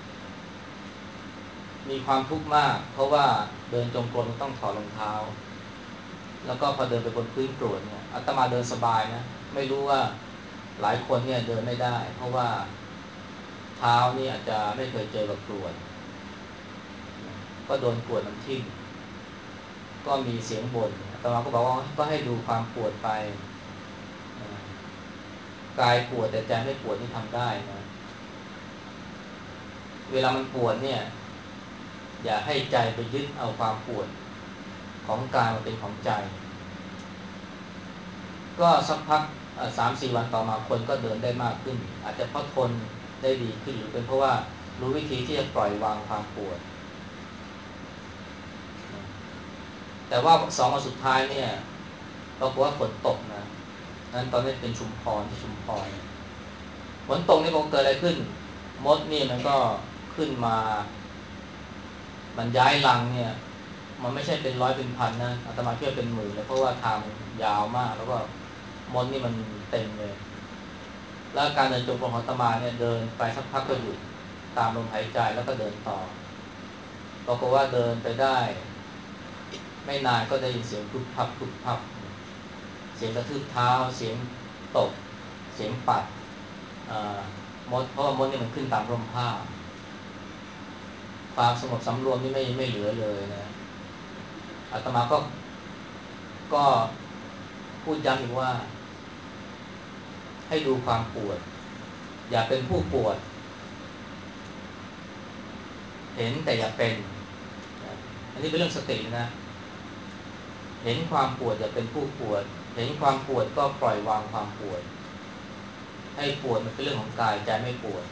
มีความทุกข์มากเพราะว่าเดินจงกรมต้องถอดรองเท้าแล้วก็พอเดินไปบนพื้นกรวดเนี่ยอาตมาเดินสบายนะไม่รู้ว่าหลายคนเนี่ยเดินไม่ได้เพราะว่าเท้านี่อาจจะไม่เคยเจอกับกรวดก็โดนกรวดมันทิ่มก็มีเสียงบ่นอาตมาก็บอกว่าก็ให้ดูความปวดไปกายปวดแต่ใจไม่ปวดนี่ทำได้นะเวลามันปวดเนี่ยอย่าให้ใจไปยึดเอาความปวดของกายมาเป็นของใจก็สักพักสามสี่วันต่อมาคนก็เดินได้มากขึ้นอาจจะเพราะทนได้ดีขึ้นหรือเป็นเพราะว่ารู้วิธีที่จะปล่อยวางความปวดแต่ว่าสองวันสุดท้ายเนี่ยปรากฏว่าฝนตกนะนั้นตอนนี้เป็นชุมพรที่ชุมพรฝนตกนี่คงเกิดอะไรขึ้นมดนี่มันก็ขึ้นมามันย้ายรังเนี่ยมันไม่ใช่เป็นร้อยเป็นพันนะอาตมาเชื่อเป็นหมื่นเลยเพราะว่าทางยาวมากแล้วก็มดนี่มันเต็มเลยแล้วการเดินจงกรมของอาตมาเนี่ยเดินไปสักพักก็หยุดตามลมหายใจแล้วก็เดินต่อปรากฏว่าเดินไปได้ไม่นานก็ได้ยินเสียงพุบพับพุบพับเสียงกระทืบเท้าเสียงตกเสียงปัดมดเพราะว่ามดนี่มันขึ้นตามร่มผ้าความสงบสำรวมนี่ไม่ไม่เหลือเลยนะอาตมาก็ก็พูดย้ำอีกว่าให้ดูความปวดอย่าเป็นผู้ปวดเห็นแต่อย่าเป็นอันนี้เป็นเรื่องสตินะเห็นความปวดอย่าเป็นผู้ปวดเห็นความปวดก็ปล่อยวางความปวดให้ปวดมันเป็นเรื่องของกายใจไม่ปวด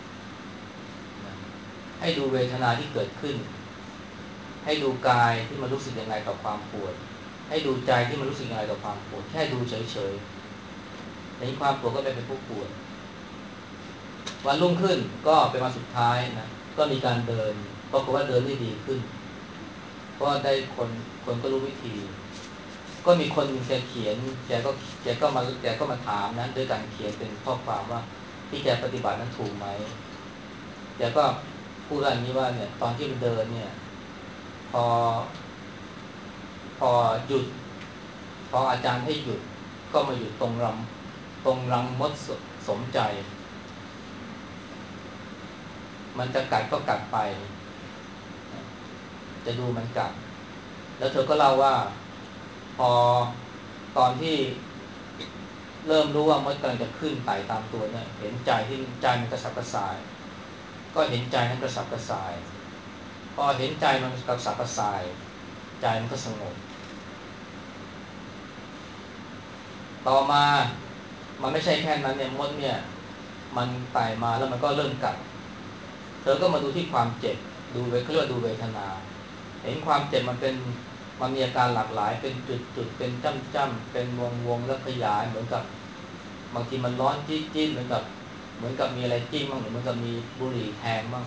ให้ดูเวทนาที่เกิดขึ้นให้ดูกายที่มันรู้สึกยังไงกับความปวดให้ดูใจที่มันรู้สึกยังไงกับความปวดแค่ดูเฉยๆเห็นความปวดก็ไม่เป็นผู้ปวดวันรุ่งขึ้นก็เป็นวันสุดท้ายนะก็มีการเดินปรากฏว่าเดินได้ดีขึ้นเพราะได้คนคนก็รู้วิธีก็มีคนแกเขียนแกก็แกก็มาแกก็มาถามนะด้วยการเขียนเป็นข้อความว่าที่แกปฏิบัตินั้นถูกไหมแกก็พูดอย่างนี้ว่าเนี่ยตอนที่มันเดินเนี่ยพอพอหยุดพออาจารย์ให้หยุดก็มาหยุดตรงรำตรงรังมดสมใจมันจะกัดก็กัดไปจะดูมันกัดแล้วเธอก็เล่าว่าพอตอนที่เริ่มรู้ว่ามดกำลังจะขึ้นไต่ตามตัวเนี่ยเห็นใจที่ใจมันกระสับกระส่ายก็เห็นใจนั้นกระสับกระส่ายพอเห็นใจมันกระสับกระส่ายใจมันก็สงบต่อมามันไม่ใช่แค่นั้นเนี่ยมดเนี่ยมันไต่มาแล้วมันก็เริ่มกัดเธอก็มาดูที่ความเจ็บดูเวทเขาเรียกว่าดูเวทนาเห็นความเจ็บมันเป็นมันมีอาการหลากหลายเป็นจุดๆเป็นจ้ำๆเป็นวงๆแล้วขยายเหมือนกับบางทีมันร้อนจี๊ดๆเหมือนกับเหมือนกับมีอะไรจิ้มบ้างหรือเหมือนกับมีบุหรี่แทงบ้าง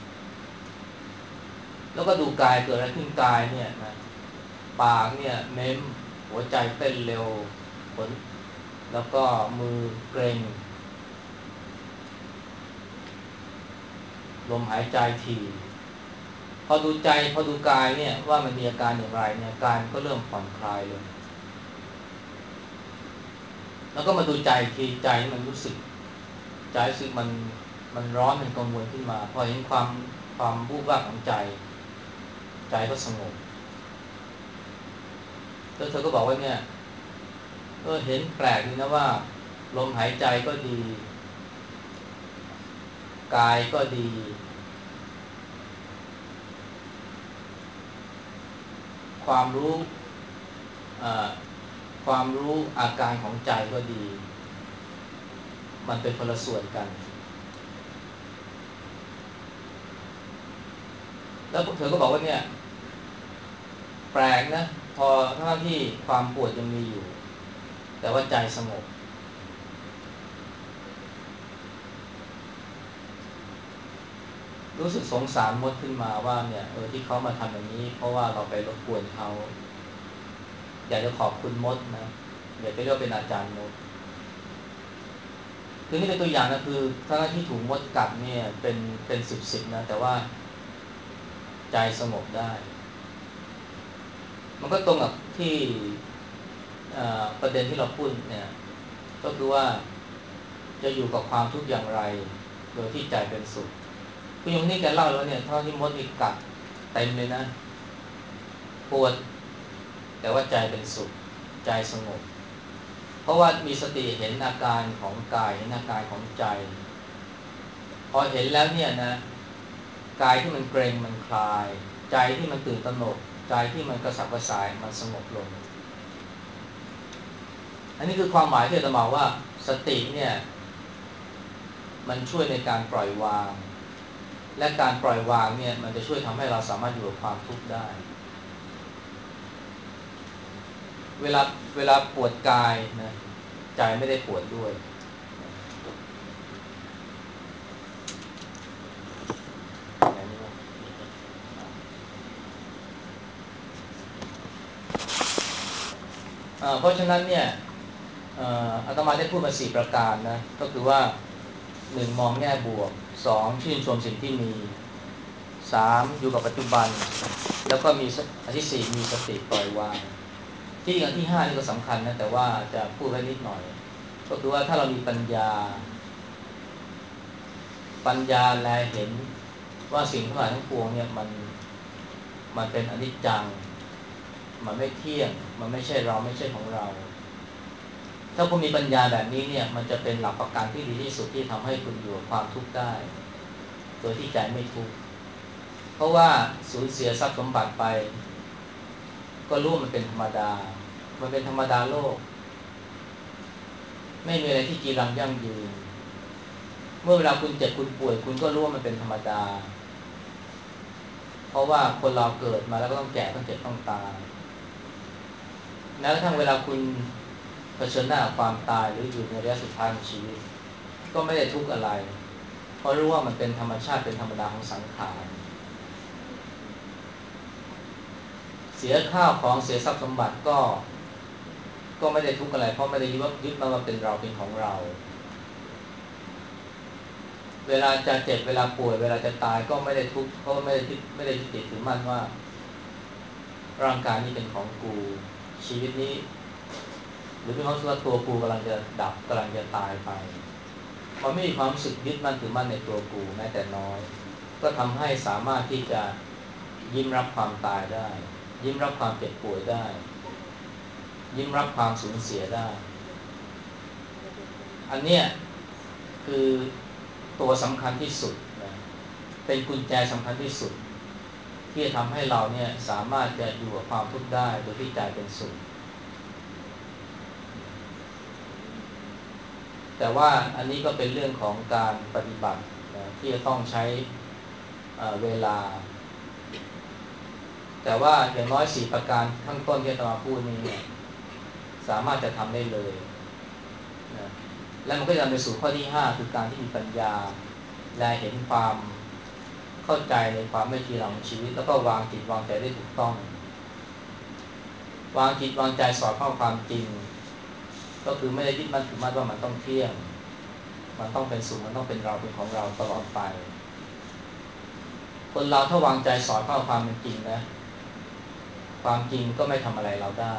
แล้วก็ดูกายเกิดอะไรขึ้นกายเนี่ยนะปากเนี่ยเม้มหัวใจเต้นเร็วผลแล้วก็มือเกร็งลมหายใจถี่พอดูใจพอดูกายเนี่ยว่ามันมีอาการอย่างไรเนี่ยกายมันก็เริ่มผ่อนคลายเลยแล้วก็มาดูใจทีใจมันรู้สึกใจรู้สึกมันมันร้อนมันกังวลขึ้นมาพอเห็นความความวูบวาบของใจใจก็สงบแล้วเธอก็บอกว่าเนี่ยเออเห็นแปลกดีนะว่าลมหายใจก็ดีกายก็ดีความรู้ความรู้อาการของใจก็ดีมันเป็นคนละส่วนกันแล้วเธอก็บอกว่าเนี่ยแปลกนะพอทั้งที่ความปวดยังมีอยู่แต่ว่าใจสงบรู้สึกสงสารมดขึ้นมาว่าเนี่ยเออที่เขามาทำอย่างนี้เพราะว่าเราไปรบกวนเขาอยากจะขอบคุณมดนะอยากจะเรียกเป็นอาจารย์มดคือนี่เป็นตัวอย่างนะคือทั้งที่ถูกมดกัดเนี่ยเป็นเป็นสิบสิบนะแต่ว่าใจสงบได้มันก็ตรงกับที่ประเด็นที่เราพูดเนี่ยก็คือว่าจะอยู่กับความทุกข์อย่างไรโดยที่ใจเป็นสุขคุณยงนี่แกเล่าแล้วเนี่ยเท่าที่มดมีกัดเต็มเลยนะปวดแต่ว่าใจเป็นสุขใจสงบเพราะว่ามีสติเห็นอาการของกายเห็นอาการของใจพอเห็นแล้วเนี่ยนะกายที่มันเกร็งมันคลายใจที่มันตื่นตระหนกใจที่มันกระสับกระส่ายมันสงบลงอันนี้คือความหมายที่จะบอกว่าสติเนี่ยมันช่วยในการปล่อยวางและการปล่อยวางเนี่ยมันจะช่วยทำให้เราสามารถอยู่กับความทุกข์ได้เวลาเวลาปวดกายนะใจไม่ได้ปวดด้วยเพราะฉะนั้นเนี่ยอาตมาได้พูดมาสี่ประการนะก็คือว่าหนึ่งมองแง่บวกสองชื่นชมสิ่งที่มีสามอยู่กับปัจจุบันแล้วก็มีอันที่สี่มีสติปล่อยวางที่อันที่ห้านี่ก็สำคัญนะแต่ว่าจะพูดไว้นิดหน่อยก็คือว่าถ้าเรามีปัญญาปัญญาแลเห็นว่าสิ่งทั้งหลายทั้งปวงเนี่ยมันมันเป็นอนิจจังมันไม่เที่ยงมันไม่ใช่เราไม่ใช่ของเราถ้าคุณมีปัญญาแบบนี้เนี่ยมันจะเป็นหลักประกันที่ดีที่สุดที่ทำให้คุณอยู่กับความทุกข์ได้โดยที่ใจไม่ทุกข์เพราะว่าสูญเสียทรัพย์สมบัติไปก็รู้มันเป็นธรรมดามันเป็นธรรมดาโลกไม่มีอะไรที่จีรังยั่งยืนเมื่อเวลาคุณเจ็บคุณป่วยคุณก็รู้ว่ามันเป็นธรรมดาเพราะว่าคนเราเกิดมาแล้วก็ต้องแก่ต้องเจ็บต้องตายแม้กระทั่งเวลาคุณเผชิญหน้ากับความตายหรืออยู่ในระยะสุดท้ายของชีวิตก็ไม่ได้ทุกข์อะไรเพราะรู้ว่ามันเป็นธรรมชาติเป็นธรรมดาของสังขารเสียข้าวของเสียทรัพย์สมบัติก็ก็ไม่ได้ทุกข์อะไรเพราะไม่ได้ยึดว่ายึดมาว่าเป็นเราเป็นของเราเวลาจะเจ็บเวลาป่วยเวลาจะตายก็ไม่ได้ทุกข์เพราะไม่ได้ยึดไม่ได้ยึดติดถือมั่นว่าร่างกายนี้เป็นของกูชีวิตนี้หรือเป็นความรู้สึกว่าตัวกูกำลังจะดับกำลังจะตายไปมันไม่มีความรู้สึกยึดมั่นถือมั่นในตัวกูแม้แต่น้อยก็ทำให้สามารถที่จะยิ้มรับความตายได้ยิ้มรับความเจ็บป่วยได้ยิ้มรับความสูญเสียได้อันเนี้ยคือตัวสำคัญที่สุดนะเป็นกุญแจสำคัญที่สุดที่จะทำให้เราเนี่ยสามารถจะอยู่กับความทุกข์ได้โดยที่ใจเป็นสุขแต่ว่าอันนี้ก็เป็นเรื่องของการปฏิบัตินะที่จะต้องใช้เวลาแต่ว่าอย่างน้อยสี่ประการข้างต้นที่อาตมาพูดนี้เนี่ยสามารถจะทำได้เลยนะและมันก็จะนำไปสู่ข้อที่ห้าคือการที่มีปัญญาและเห็นความเข้าใจในความไม่จีรังของชีวิตแล้วก็วางจิตวางใจได้ถูกต้องวางจิตวางใจสอดเข้าความจริงก็คือไม่ได้ยึดมั่นถือมั่นว่ามันต้องเที่ยงมันต้องเป็นสุขมันต้องเป็นเราเป็นของเราตลอดไปคนเราถ้าวางใจสอดเข้าความเป็นจริงนะความจริงก็ไม่ทำอะไรเราได้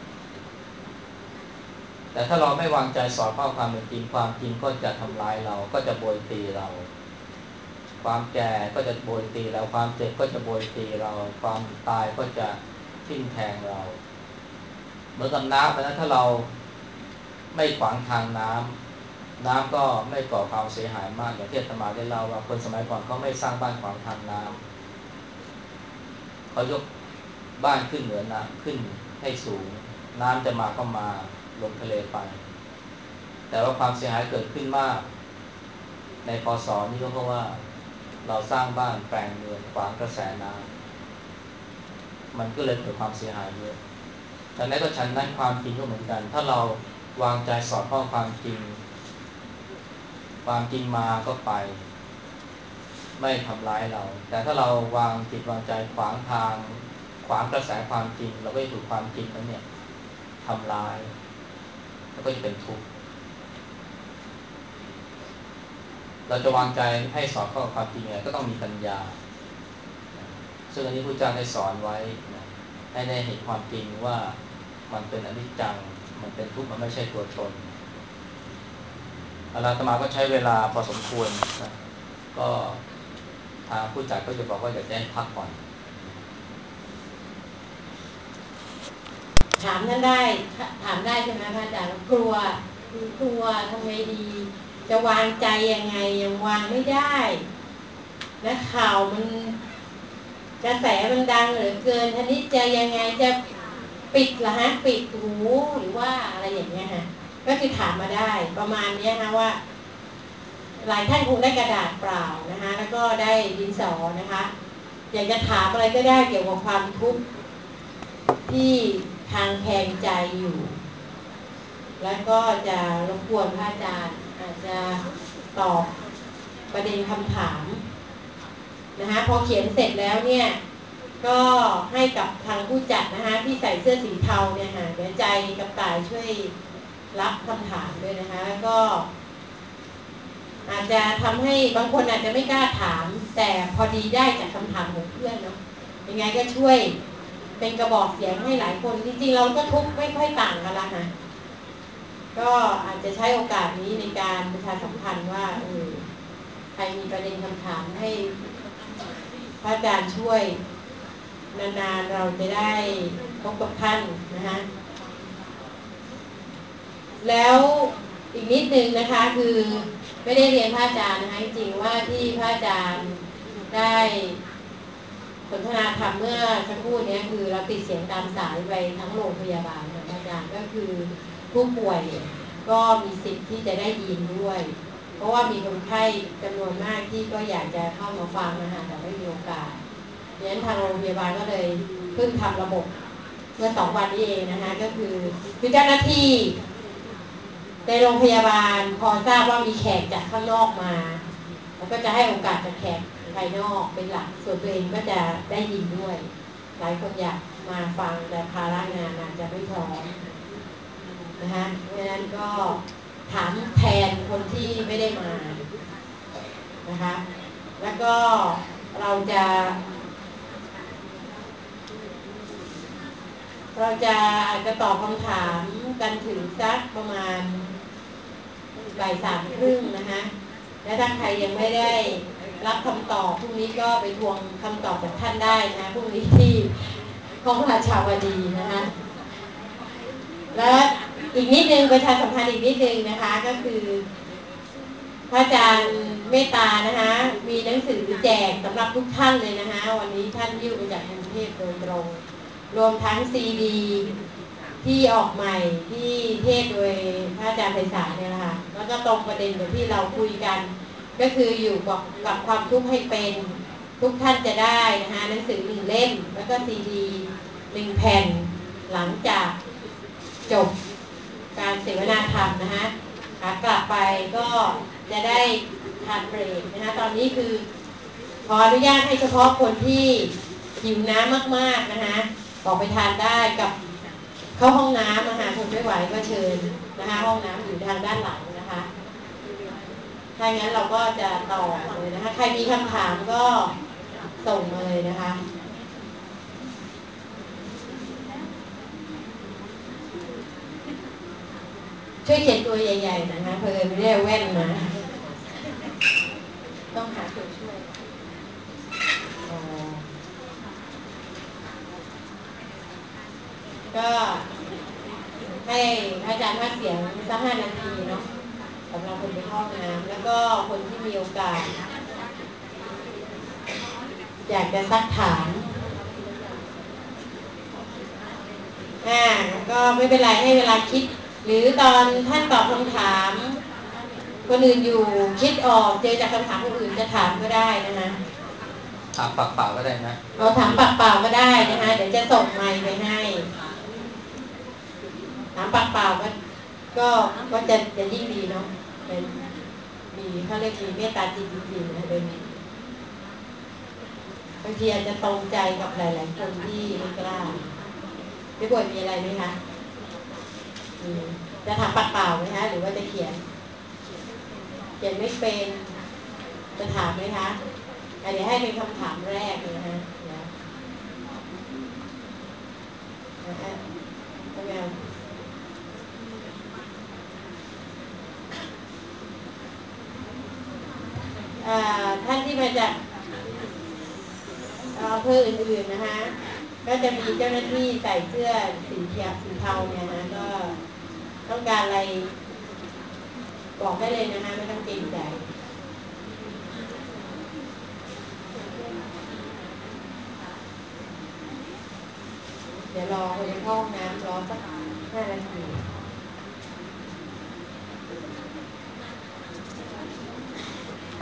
แต่ถ้าเราไม่วางใจสอดเข้าความเป็นจริงความจริงก็จะทำร้ายเราก็จะโบยตีเราความแก่ก็จะโบยตีเราความเจ็บก็จะโบยตีเราความตายก็จะทิ่มแทงเราเหมือนกับน้ำนะถ้าเราไม่ขวางทางน้ำน้ำก็ไม่ก่อความเสียหายมากอย่างที่อาตมาได้เล่าว่าคนสมัยก่อนเขาไม่สร้างบ้านขวางทางน้ำเขายกบ้านขึ้นเหนือน้ำขึ้นให้สูงน้ำจะมาก็มาลงทะเลไปแต่ว่าความเสียหายเกิดขึ้นมากในพ.ศ.นี้ก็เพราะว่าเราสร้างบ้านแปลงเมืองขวางกระแสน้ำมันก็เลยเกิดความเสียหายเยอะแต่ในก็ฉันนั้นความจริงก็เหมือนกันถ้าเราวางใจสอดคล้องความจริงความจริงมาก็ไปไม่ทำร้ายเราแต่ถ้าเราวางจิตวางใจขวางทางขวางกระแสความจริงเราก็จะถูกความจริงนั้นเนี่ยทำร้ายแล้วก็จะเป็นทุกข์เราจะวางใจให้สอดคล้องความจริงไงก็ต้องมีปัญญาซึ่งอันนี้พระเจ้าได้สอนไว้ให้ได้เห็นความจริงว่ามันเป็นอนิจจังมันเป็นทุกข์มันไม่ใช่ตัวตนอาตมาก็ใช้เวลาพอสมควรนะก็ทางผู้จัดก็จะบอกว่าอยากจะให้พักก่อนถามท่านได้ถามได้ใช่ไหมพระอาจารย์กลัวกลัวทำไงดีจะวางใจยังไงยังวางไม่ได้และข่าวมันกระแสมันดังเหลือเกินท่านี้จะยังไงจะปิดเหรอฮะปิดหูหรือว่าอะไรอย่างเงี้ยฮะก็คือถามมาได้ประมาณนี้ฮะว่าหลายท่านคงได้กระดาษเปล่านะคะแล้วก็ได้ดินสอนะคะอยากจะถามอะไรก็ได้เกี่ยวกับความทุกข์ที่ทางแพงใจอยู่แล้วก็จะรบกวนพระอาจารย์อาจจะตอบประเด็นคำถามนะคะพอเขียนเสร็จแล้วเนี่ยก็ให้กับทางผู้จัดนะคะที่ใส่เสื้อสีเทาเนี่ยค่ะเดี๋ยวใจกับต่ายช่วยรับคำถามด้วยนะคะแล้วก็อาจจะทำให้บางคนอาจจะไม่กล้าถามแต่พอดีได้จากคำถามของเพื่อนเนาะยังไงก็ช่วยเป็นกระบอกเสียงให้หลายคนจริงๆเราก็ทุกข์ไม่ค่อยต่างกันละค่ะก็อาจจะใช้โอกาสนี้ในการประชาสัมพันธ์ว่าเออใครมีประเด็นคำถามให้พระอาจารย์ช่วยนานๆเราจะได้พบกับท่านนะคะแล้วอีกนิดนึงนะคะคือไม่ได้เรียนพระอาจารย์นะคะจริงๆว่าที่พระอาจารย์ได้สนทนาธรรมเมื่อสักครู่นี้คือเราติดเสียงตามสายไปทั้งโรงพยาบาลค่ะอาจารย์ก็คือผู้ป่วยก็มีสิทธิ์ที่จะได้ยินด้วยเพราะว่ามีคนไข้จำนวนมากที่ก็อยากจะเข้ามาฟังนะคะแต่ไม่มีโอกาสดังนั้นทางโรงพยาบาลก็เลยเพิ่งทำระบบเมื่อสองวันนี้เองนะคะก็คือคือเจ้าหน้าที่ในโรงพยาบาลพอทราบว่ามีแขกจากข้างนอกมาแล้วก็จะให้โอกาสจากแขกภายนอกเป็นหลักส่วนตัวเองก็จะได้ยินด้วยหลายคนอยากมาฟังแต่ภาระงานอาจจะไม่พร้อมนะคะเพราะฉะนั้นก็ถามแทนคนที่ไม่ได้มานะคะแล้วก็เราจะเราจะอาจจะตอบคำถามกันถึงสักประมาณบ่ายสามครึ่งนะคะและถ้าใครยังไม่ได้รับคำตอบพรุ่งนี้ก็ไปทวงคำตอบจากท่านได้นะพรุ่งนี้ที่ห้องราชาวดีนะคะแล้วอีกนิดนึงประชาสัมพันธ์อีกนิดนึงนะคะก็คือพระอาจารย์เมตตานะคะมีหนังสือแจกสำหรับทุกท่านเลยนะคะวันนี้ท่านยิ้วมาจากกรุงเทพโดยตรงรวมทั้งซีดีที่ออกใหม่ที่เทศโดยพระอาจารย์ไพศาลเนี่ยนะคะแล้วก็ตรงประเด็นกับที่เราคุยกันก็คืออยู่กับกับความทุกข์ให้เป็นทุกท่านจะได้นะคะหนังสือหนึ่งเล่มแล้วก็ซีดีหนึ่งแผ่นหลังจากจบการเสวนาธรรมนะคะขากลับไปก็จะได้ทานเบรกนะคะตอนนี้คือขออนุญาตให้เฉพาะคนที่หิวน้ำมากๆนะคะออกไปทานได้กับเข้าห้องน้ำนะคะทนไม่ไหวก็เชิญนะคะห้องน้ำอยู่ทางด้านหลังนะคะถ้างั้นเราก็จะต่อเลยนะคะใครมีคำถามก็ส่งมาเลยนะคะช่วยเขียนตัวใหญ่ๆนะคะเพื่อนไม่ได้แว่นมาต้องหาตัวช่วยก็ให้อาจารย์พักเสียงสักห้านาทีเนาะสำหรับคนไปเข้าห้องน้ำแล้วก็คนที่มีโอกาสอยากจะซักถามอ่าก็ไม่เป็นไรให้เวลาคิดหรือตอนท่านตอบคำถามคนอื่นอยู่คิดออกเจอจากคำถามคนอื่นจะถามก็ได้นะคะถามปากเปล่าก็ได้นะเราถามปากเปล่าก็ได้นะคะเดี๋ยวจะส่งไมค์ไปให้ถามปากเปล่าก็ก็ก็จะจะยิ่งดีเนาะเป็นมีเขาเรียกมีเมตตาจิตจริงๆนะเป็นบางทีอาจจะตรงใจกับหลายๆคนที่ไม่กล้าพี่บวยมีอะไรไหมคะจะถามปากเปล่าไหมคะหรือว่าจะเขียนเขียนไม่เป็นจะถามไหมคะเดี๋ยวให้เป็นคำถามแรกเลยนะฮะเดี๋ยวนะฮะแล้วไงท่านที่มาจากอำเภออื่นๆนะคะก็จะมีเจ้าหน้าที่ใส่เสื้อสีเขียวสีเทาเนี่ยนะก็ต้องการอะไรบอกได้เลยนะคะไม่ต้องเกรงใจเดี๋ยวรอคนเข้าห้องน้ำรอสักห้านาที